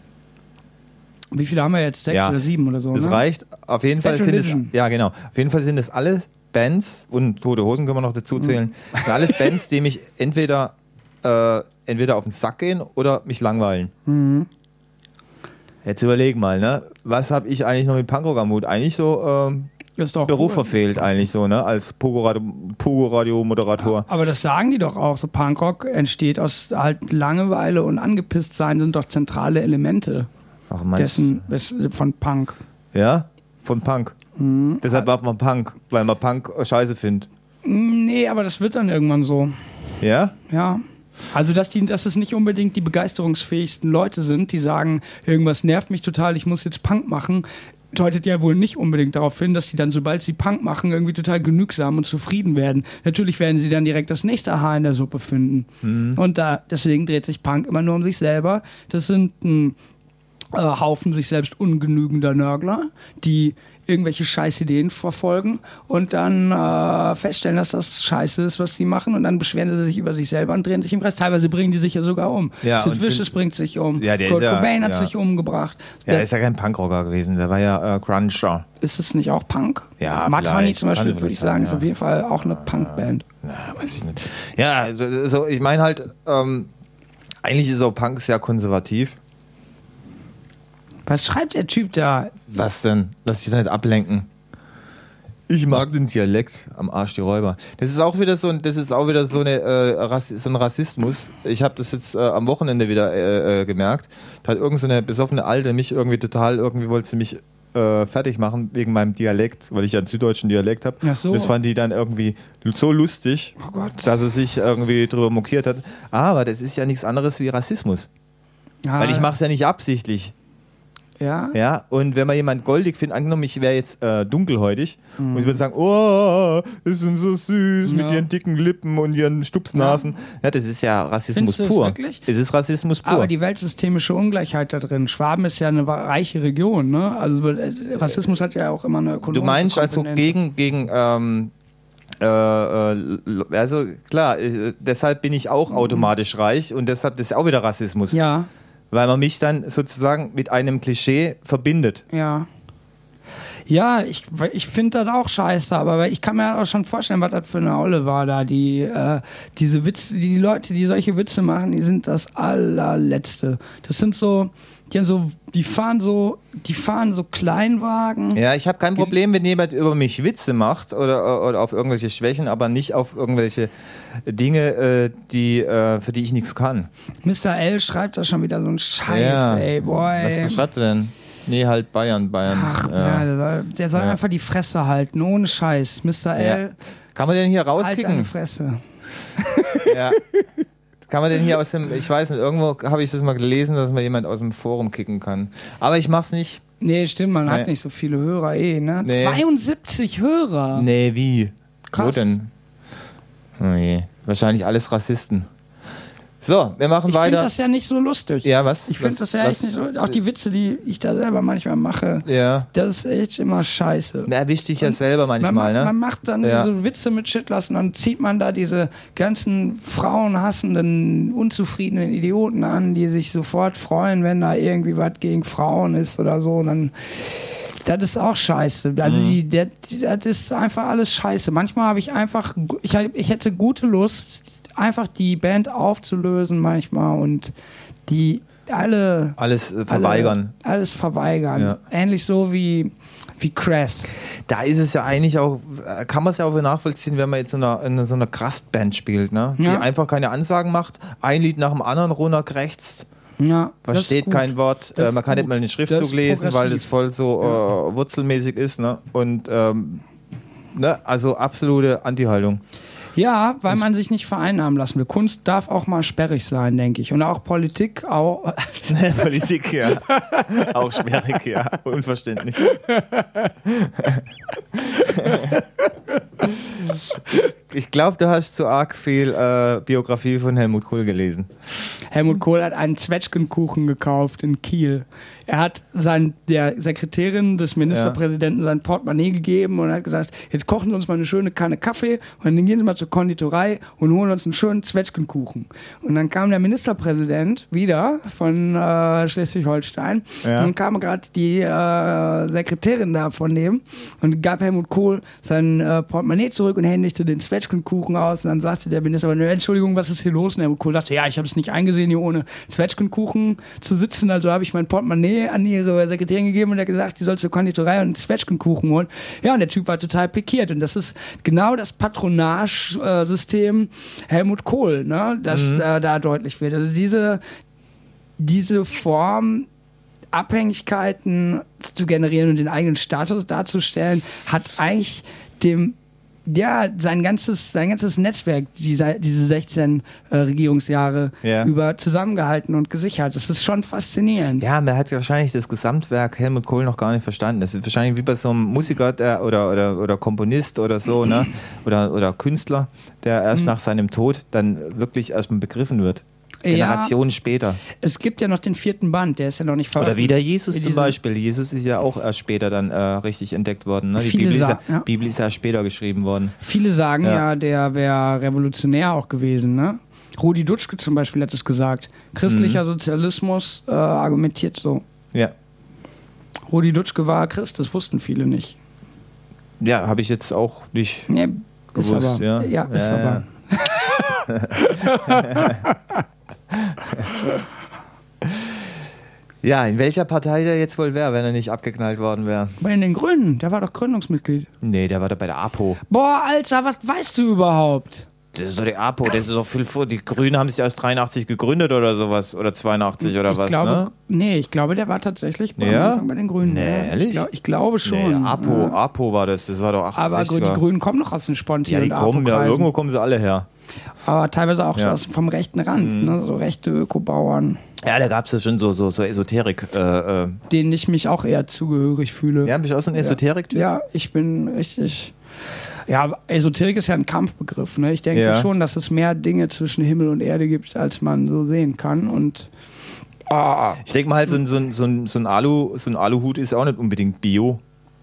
wie viele haben wir jetzt? Sechs Ja, oder sieben oder so? Das ne? reicht. Auf jeden Fall Bad sind es, Religion. ja genau, auf jeden Fall sind es alle Bands, und Tote Hosen können wir noch dazu zählen, Mhm. sind alles Bands, die mich entweder, äh, entweder auf den Sack gehen oder mich langweilen. Mhm. Jetzt überleg mal, ne? Was habe ich eigentlich noch mit Punkrock am Hut? Eigentlich so ähm, Ist doch Beruf cool. verfehlt eigentlich so, ne? Als Pogo-Radio-Moderator. Aber das sagen die doch auch. So Punkrock entsteht aus halt Langeweile und angepisst sein, sind doch zentrale Elemente Ach, meinst dessen, des, von Punk. Ja? Von Punk. Mhm. Deshalb macht man Punk, weil man Punk scheiße findet. Nee, aber das wird dann irgendwann so. Ja? Ja. Also, dass, die, dass es nicht unbedingt die begeisterungsfähigsten Leute sind, die sagen, irgendwas nervt mich total, ich muss jetzt Punk machen, deutet ja wohl nicht unbedingt darauf hin, dass die dann, sobald sie Punk machen, irgendwie total genügsam und zufrieden werden. Natürlich werden sie dann direkt das nächste Haar in der Suppe finden. Mhm. Und da, deswegen dreht sich Punk immer nur um sich selber. Das sind ein äh, Haufen sich selbst ungenügender Nörgler, die irgendwelche Scheißideen verfolgen und dann äh, feststellen, dass das Scheiße ist, was die machen, und dann beschweren sie sich über sich selber und drehen sich im Kreis. Teilweise bringen die sich ja sogar um. Ja, Sid und Vicious sind- bringt sich um. Ja, der Kurt ist ja- Cobain hat ja. sich umgebracht. Ja, Der, er ist ja kein Punkrocker gewesen, der war ja äh, Cruncher. ist es nicht auch Punk? Ja, Mud Honey vielleicht. zum Beispiel, Kann würde ich vielleicht sagen, sein, ist ja. auf jeden Fall auch eine Punkband. Ja, weiß ich nicht. Ja, also, so, ich meine halt, ähm, eigentlich ist auch Punk sehr konservativ. Was schreibt der Typ da? Was denn? Lass dich doch nicht ablenken. Ich mag den Dialekt, am Arsch die Räuber. Das ist auch wieder so ein, das ist auch wieder so, eine, äh, Rass, so ein Rassismus. Ich habe das jetzt äh, am Wochenende wieder äh, äh, gemerkt. Da hat irgend so eine besoffene Alte mich irgendwie total, irgendwie wollte sie mich äh, fertig machen wegen meinem Dialekt, weil ich ja einen süddeutschen Dialekt habe. Ach so. Und das fand die dann irgendwie so lustig, Oh Gott. dass sie sich irgendwie drüber mokiert hat. Aber das ist ja nichts anderes wie Rassismus. Ah, Weil ich mache es ja nicht absichtlich. Ja? Ja, und wenn man jemand goldig findet, angenommen, ich wäre jetzt äh, dunkelhäutig und ich würde sagen, oh, ist sind so süß mit Ja. ihren dicken Lippen und ihren Stupsnasen. Ja, das ist ja Rassismus Findest du es pur. wirklich? Es ist Rassismus pur. Aber die weltsystemische Ungleichheit da drin. Schwaben ist ja eine wa- reiche Region, ne? Also äh, Rassismus hat ja auch immer eine ökonomische du meinst also Komponente. gegen, gegen ähm, äh, äh, also klar, äh, deshalb bin ich auch automatisch reich und deshalb, das ist auch wieder Rassismus. Ja, Weil man mich dann sozusagen mit einem Klischee verbindet. ja. Ja, ich, ich finde das auch scheiße, aber ich kann mir auch schon vorstellen, was das für eine Olle war da. Die, äh, diese Witze, die Leute, die solche Witze machen, die sind das allerletzte. Das sind so, die haben so, die fahren so, die fahren so Kleinwagen. Ja, ich habe kein Problem, wenn jemand über mich Witze macht oder, oder auf irgendwelche Schwächen, aber nicht auf irgendwelche Dinge, äh, die, äh, für die ich nichts kann. Mister L schreibt da schon wieder so einen Scheiß, Ja. ey, boy. Was, was schreibt er denn? Nee, halt Bayern, Bayern. Ach, ja. ja. der soll, der soll Ja. einfach die Fresse halten, ohne Scheiß. Mister L, Kann man den hier halt deine rauskicken? Fresse. Ja. Kann man den hier aus dem, ich weiß nicht, irgendwo habe ich das mal gelesen, dass man jemand aus dem Forum kicken kann. Aber ich mach's nicht. Nee, stimmt, man Nee. hat nicht so viele Hörer eh, ne? Nee. zweiundsiebzig Hörer. Nee, wie? Krass. Wo denn? Oh je. Wahrscheinlich alles Rassisten. So, wir machen Ich finde weiter. das ja nicht so lustig. Ja, was? Ich finde Was- das ja was- echt nicht so. Auch die Witze, die ich da selber manchmal mache, Ja. das ist echt immer scheiße. Na, erwischt dich ja selber Man, manchmal, ma- ne? man macht dann Ja. so Witze mit Shitlassen und dann zieht man da diese ganzen frauenhassenden, unzufriedenen Idioten an, die sich sofort freuen, wenn da irgendwie was gegen Frauen ist oder so. Und dann, das ist auch scheiße. Also Mhm. die, der, die, das ist einfach alles scheiße. Manchmal habe ich einfach, ich, ich hätte gute Lust, einfach die Band aufzulösen manchmal und die alle Alles äh, verweigern. Alle, alles verweigern. Ja. Ähnlich so wie, wie Crass. Da ist es ja eigentlich auch, kann man es ja auch nachvollziehen, wenn man jetzt in, einer, in so einer Crust-Band spielt, ne? Die Ja. einfach keine Ansagen macht, ein Lied nach dem anderen runterkrächzt, Ja, das ist versteht gut. kein Wort, Das äh, man ist kann nicht gut. mal den Das Schriftzug ist lesen, weil progressiv. das voll so äh, wurzelmäßig ist, ne? Und ähm, ne? Also absolute Anti-Haltung. Ja, weil man sich nicht vereinnahmen lassen will. Kunst darf auch mal sperrig sein, denke ich. Und auch Politik, auch. Politik, ja. Auch schwierig, ja. Unverständlich. Ich glaube, du hast zu arg viel äh, Biografie von Helmut Kohl gelesen. Helmut Kohl hat einen Zwetschgenkuchen gekauft in Kiel. Er hat sein, der Sekretärin des Ministerpräsidenten sein Portemonnaie gegeben und hat gesagt, jetzt kochen Sie uns mal eine schöne Kanne Kaffee und dann gehen Sie mal zur Konditorei und holen uns einen schönen Zwetschgenkuchen. Und dann kam der Ministerpräsident wieder von äh, Schleswig-Holstein Ja. und dann kam gerade die äh, Sekretärin da von dem und gab Helmut Kohl sein äh, Portemonnaie zurück und händigte den Zwetschgenkuchen aus und dann sagte der Ministerpräsident, Entschuldigung, was ist hier los? Und Helmut Kohl sagte, ja, ich habe es nicht eingesehen, hier ohne Zwetschgenkuchen zu sitzen, also habe ich mein Portemonnaie an ihre Sekretärin gegeben und hat gesagt, die soll zur Konditorei und einen Zwetschgenkuchen holen. Ja, und der Typ war total pikiert und das ist genau das Patronage-System Helmut Kohl, ne, das Mhm. äh, da deutlich wird. Also diese, diese Form, Abhängigkeiten zu generieren und den eigenen Status darzustellen, hat eigentlich dem ja, sein ganzes, sein ganzes Netzwerk, diese, diese sechzehn äh, Regierungsjahre Ja. über zusammengehalten und gesichert. Das ist schon faszinierend. Ja, man hat wahrscheinlich das Gesamtwerk Helmut Kohl noch gar nicht verstanden. Das ist wahrscheinlich wie bei so einem Musiker der, oder, oder, oder Komponist oder so, ne? Oder, oder Künstler, der erst nach seinem Tod dann wirklich erstmal begriffen wird. Generationen später. Es gibt ja noch den vierten Band, der ist ja noch nicht Oder veröffentlicht. wie der Jesus Wie zum diese- Beispiel. Jesus ist ja auch erst später dann äh, richtig entdeckt worden. Ne? Die Viele Bibel ist, ja, sagen, ja. Bibel ist ja später geschrieben worden. Viele sagen Ja. ja, der wäre revolutionär auch gewesen, ne? Rudi Dutschke zum Beispiel hat es gesagt. Christlicher Mhm. Sozialismus äh, argumentiert so. Ja, Rudi Dutschke war Christ, das wussten viele nicht. ja habe ich jetzt auch nicht Nee, ist gewusst. aber. ja, Ja, ist ja, aber. Ja, in welcher Partei der jetzt wohl wäre, wenn er nicht abgeknallt worden wäre? Bei den Grünen, der war doch Gründungsmitglied. Nee, der war da bei der APO. Boah, Alter, was weißt du überhaupt? Das ist doch die APO, das ist doch viel vor. Die Grünen haben sich erst dreiundachtzig gegründet oder sowas. Oder zweiundachtzig oder ich was, glaube, ne? Nee, ich glaube, der war tatsächlich bei, Ja? Anfang bei den Grünen. Nee, Ja, ehrlich? Ich, glaub, ich glaube schon. Nee, APO, Ja. APO war das, das war doch Aber achtundsechziger. die Grünen kommen noch aus den Sponti Ja, die und kommen, ja, APO-Kreisen. irgendwo kommen sie alle her. Aber teilweise auch Ja. aus, vom rechten Rand, ne? So rechte Ökobauern, Ja, da gab es ja schon so, so, so Esoterik. Äh, äh. denen ich mich auch eher zugehörig fühle. Ja, bist du auch so ein Esoterik-Typ? Ja, ich bin richtig. Ja, aber Esoterik ist ja ein Kampfbegriff. Ne? Ich denke Ja. schon, dass es mehr Dinge zwischen Himmel und Erde gibt, als man so sehen kann. Und Ich denke mal halt, so ein, so ein, so ein, so ein, Alu, so ein Aluhut ist auch nicht unbedingt Bio.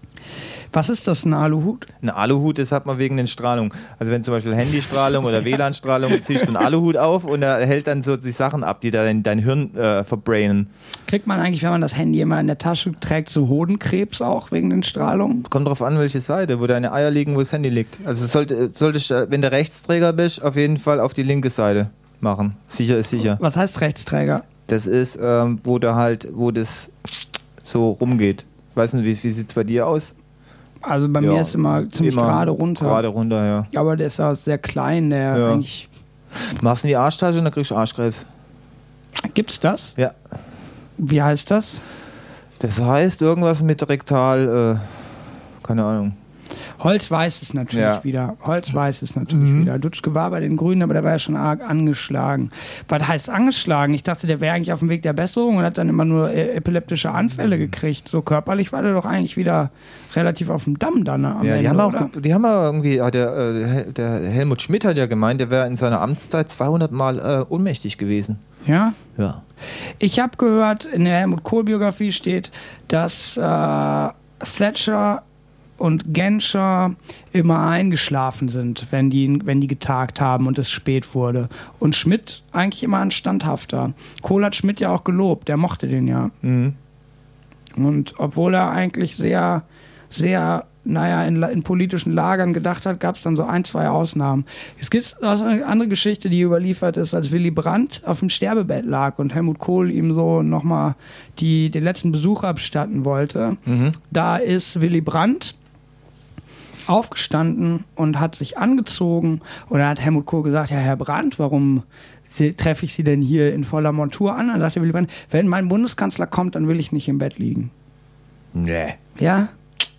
was ist das, ein Aluhut? Ein Aluhut, das hat man wegen den Strahlung. Also wenn zum Beispiel Handystrahlung oder W L A N-Strahlung, ziehst du einen Aluhut auf und er hält dann so die Sachen ab, die dein, dein Hirn äh, verbrainen. Kriegt man eigentlich, wenn man das Handy immer in der Tasche trägt, so Hodenkrebs auch wegen den Strahlungen? Kommt drauf an, welche Seite, wo deine Eier liegen, wo das Handy liegt. Also sollte, solltest du, wenn du Rechtsträger bist, auf jeden Fall auf die linke Seite machen. Sicher ist sicher. Was heißt Rechtsträger? Das ist, ähm, wo da halt, wo das so rumgeht. Ich weiß nicht, wie, wie sieht es bei dir aus? Also bei Ja, mir ist immer ziemlich immer gerade runter. Gerade runter, ja. Aber der ist auch sehr klein, der Ja. eigentlich. Machst du in die Arschtasche und dann kriegst du Arschkrebs. Gibt's das? Ja. Wie heißt das? Das heißt irgendwas mit rektal, äh, keine Ahnung. Holz-Weiß ist natürlich Ja. wieder. Holz-Weiß ist natürlich Mhm. wieder. Dutschke war bei den Grünen, aber der war ja schon arg angeschlagen. Was heißt angeschlagen? Ich dachte, der wäre eigentlich auf dem Weg der Besserung und hat dann immer nur äh, epileptische Anfälle gekriegt. So körperlich war der doch eigentlich wieder relativ auf dem Damm dann am Ja, Ende, die haben auch, oder? ge- die haben ja irgendwie, ja, der, äh, Hel- der Helmut Schmidt hat ja gemeint, der wäre in seiner Amtszeit zweihundert Mal äh, ohnmächtig gewesen. Ja? Ja. Ich habe gehört, in der Helmut Kohl-Biografie steht, dass äh, Thatcher und Genscher immer eingeschlafen sind, wenn die, wenn die getagt haben und es spät wurde. Und Schmidt eigentlich immer ein standhafter. Kohl hat Schmidt ja auch gelobt, der mochte den ja. Mhm. Und obwohl er eigentlich sehr, sehr naja, in, in politischen Lagern gedacht hat, gab es dann so ein, zwei Ausnahmen. Es gibt auch eine andere Geschichte, die überliefert ist, als Willy Brandt auf dem Sterbebett lag und Helmut Kohl ihm so nochmal die, den letzten Besuch abstatten wollte. Mhm. Da ist Willy Brandt aufgestanden und hat sich angezogen und dann hat Helmut Kohl gesagt, ja, Herr Brandt, warum treffe ich Sie denn hier in voller Montur an? Dann sagte Willy Brandt, wenn mein Bundeskanzler kommt, dann will ich nicht im Bett liegen. Nee. Ja?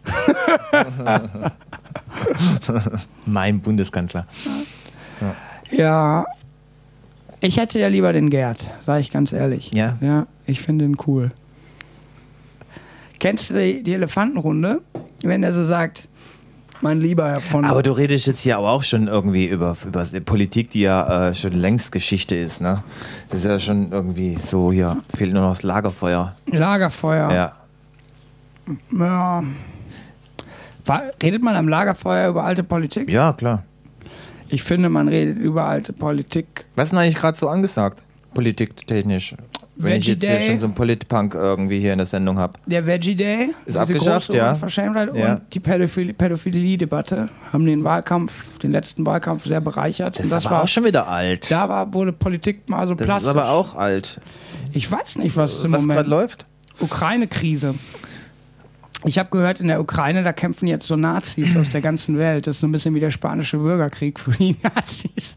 Mein Bundeskanzler. Ja. ja, ich hätte ja lieber den Gerd, sage ich ganz ehrlich. Ja? Ja, ich finde ihn cool. Kennst du die, die Elefantenrunde? Wenn er so sagt, mein lieber Herr von... Aber du redest jetzt hier aber auch schon irgendwie über, über Politik, die ja äh, schon längst Geschichte ist, ne? Das ist ja schon irgendwie so, hier fehlt nur noch das Lagerfeuer. Lagerfeuer. Ja. Ja. War, redet man am Lagerfeuer über alte Politik? Ja, klar. Ich finde, man redet über alte Politik. Was ist denn eigentlich gerade so angesagt, politiktechnisch? Wenn Veggie ich jetzt Day. hier schon so einen Politpunk irgendwie hier in der Sendung habe. Der Veggie Day ist abgeschafft, ja. Unverschämtheit ja. Und die Pädophil- Pädophilie-Debatte haben den Wahlkampf, den letzten Wahlkampf sehr bereichert. Das, und das ist aber war auch schon wieder alt. Da war, wurde Politik mal so das plastisch. Das ist aber auch alt. Ich weiß nicht, was im was Moment... gerade läuft? Ukraine-Krise. Ich habe gehört, in der Ukraine, da kämpfen jetzt so Nazis aus der ganzen Welt. Das ist so ein bisschen wie der spanische Bürgerkrieg für die Nazis.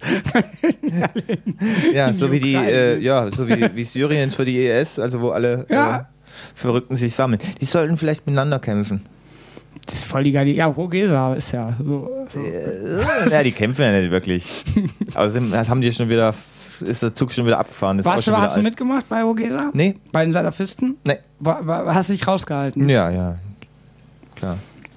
ja, in so die wie die, Ukraine. äh, ja, so wie, wie Syriens für die E S, also wo alle Ja. äh, Verrückten sich sammeln. Die sollten vielleicht miteinander kämpfen. Das ist voll die geile... Ja, Rogesa ist ja so... so. Ja, die kämpfen ja nicht wirklich. Außerdem das haben die schon wieder, ist der Zug schon wieder abgefahren. Das ist Warst auch du, schon hast du wieder alt. mitgemacht bei Rogesa? Nee. Bei den Salafisten? Nee. War, war, hast du dich rausgehalten? Ja, ja. Klar.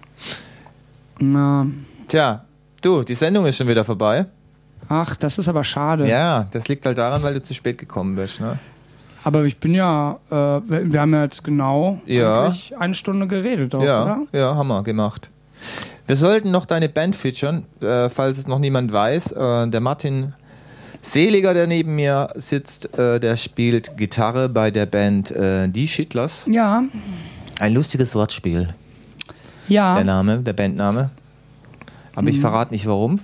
Na. Tja, du, die Sendung ist schon wieder vorbei. Ach, das ist aber schade. Ja, das liegt halt daran, weil du zu spät gekommen bist, ne? Aber ich bin ja, äh, wir, wir haben ja jetzt genau Ja. eigentlich eine Stunde geredet, auch, Ja, oder? ja, haben wir gemacht. Wir sollten noch deine Band featuren, äh, falls es noch niemand weiß. Äh, der Martin Seliger, der neben mir sitzt, äh, der spielt Gitarre bei der Band äh, Die Schittlers. Ja. Ein lustiges Wortspiel. Ja. Der Name, der Bandname. Aber ich verrate nicht warum.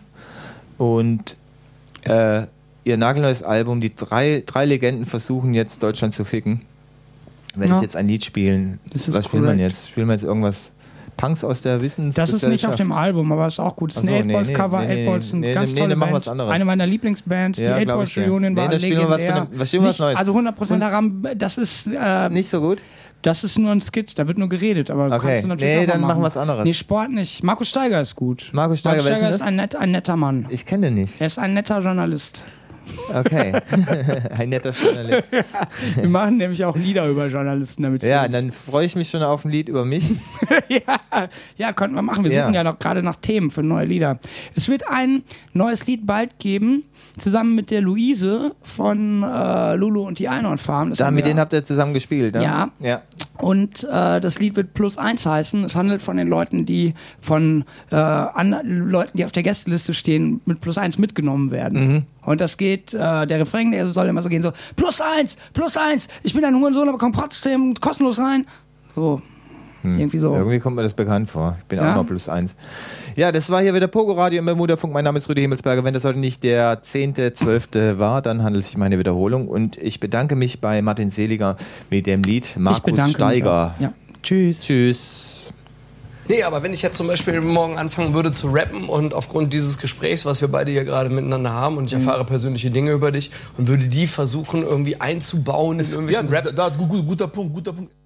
Und äh, ihr nagelneues Album, die drei, drei Legenden versuchen jetzt Deutschland zu ficken. Werde Ja. ich jetzt ein Lied spielen. Das ist Was spielen wir korrekt. jetzt? Spielen wir jetzt irgendwas Punks aus der Wissensgesellschaft? Das ist nicht auf dem Album, aber ist auch gut. Das ist Ach so, ein nee, eight Balls nee, Cover. nee, nee, eight Balls ist eine nee, ganz nee, tolle nee, machen wir Band. was anderes. Eine meiner Lieblingsbands. Ja, die eight glaub Balls ich, ja. Reunion Nee, war da spielen wir was für legendär. eine- was spielen wir was Nicht- Neues. Also hundert Prozent Und- daran, das ist... Äh, Nicht so gut? Das ist nur ein Skizz, da wird nur geredet, aber Okay. kannst du natürlich Nee, auch mal dann machen machen wir was anderes. Nee, Sport nicht. Markus Steiger ist gut. Markus Steiger, Markus wer ist Steiger denn ist das? ein, net, ein netter Mann. Ich kenne den nicht. Er ist ein netter Journalist. Okay. Ein netter Journalist. Wir machen nämlich auch Lieder über Journalisten damit. Ja, wir- dann freue ich mich schon auf ein Lied über mich. ja, ja, könnten wir machen. Wir Ja. suchen ja noch gerade nach Themen für neue Lieder. Es wird ein neues Lied bald geben, zusammen mit der Luise von äh, Lulu und die Einhornfarm. Das Da, haben mit wir- denen habt ihr zusammen gespielt, ne? Ja. Ja. Und äh, das Lied wird Plus Eins heißen. Es handelt von den Leuten, die von äh, anderen Leuten, die auf der Gästeliste stehen, mit Plus Eins mitgenommen werden. Mhm. Und das geht, äh, der Refrain, der soll immer so gehen, so Plus Eins, Plus Eins, ich bin ein Hurensohn, aber komm trotzdem kostenlos rein. So, irgendwie so. Irgendwie kommt mir das bekannt vor. Ich bin Ja? auch mal plus eins. Ja, das war hier wieder Pogo Radio im Bermuda-Funk. Mein Name ist Rüdi Himmelsberger. Wenn das heute nicht der zehnte zwölfte war, dann handelt es sich um eine Wiederholung. Und ich bedanke mich bei Martin Seliger mit dem Lied ich Markus bedanke Steiger. mich auch. Ja. Tschüss. Tschüss. Nee, aber wenn ich jetzt zum Beispiel morgen anfangen würde zu rappen und aufgrund dieses Gesprächs, was wir beide hier gerade miteinander haben und ich erfahre persönliche Dinge über dich und würde die versuchen irgendwie einzubauen in Ja, irgendwelchen da, Raps. da, gu- guter Punkt, guter Punkt.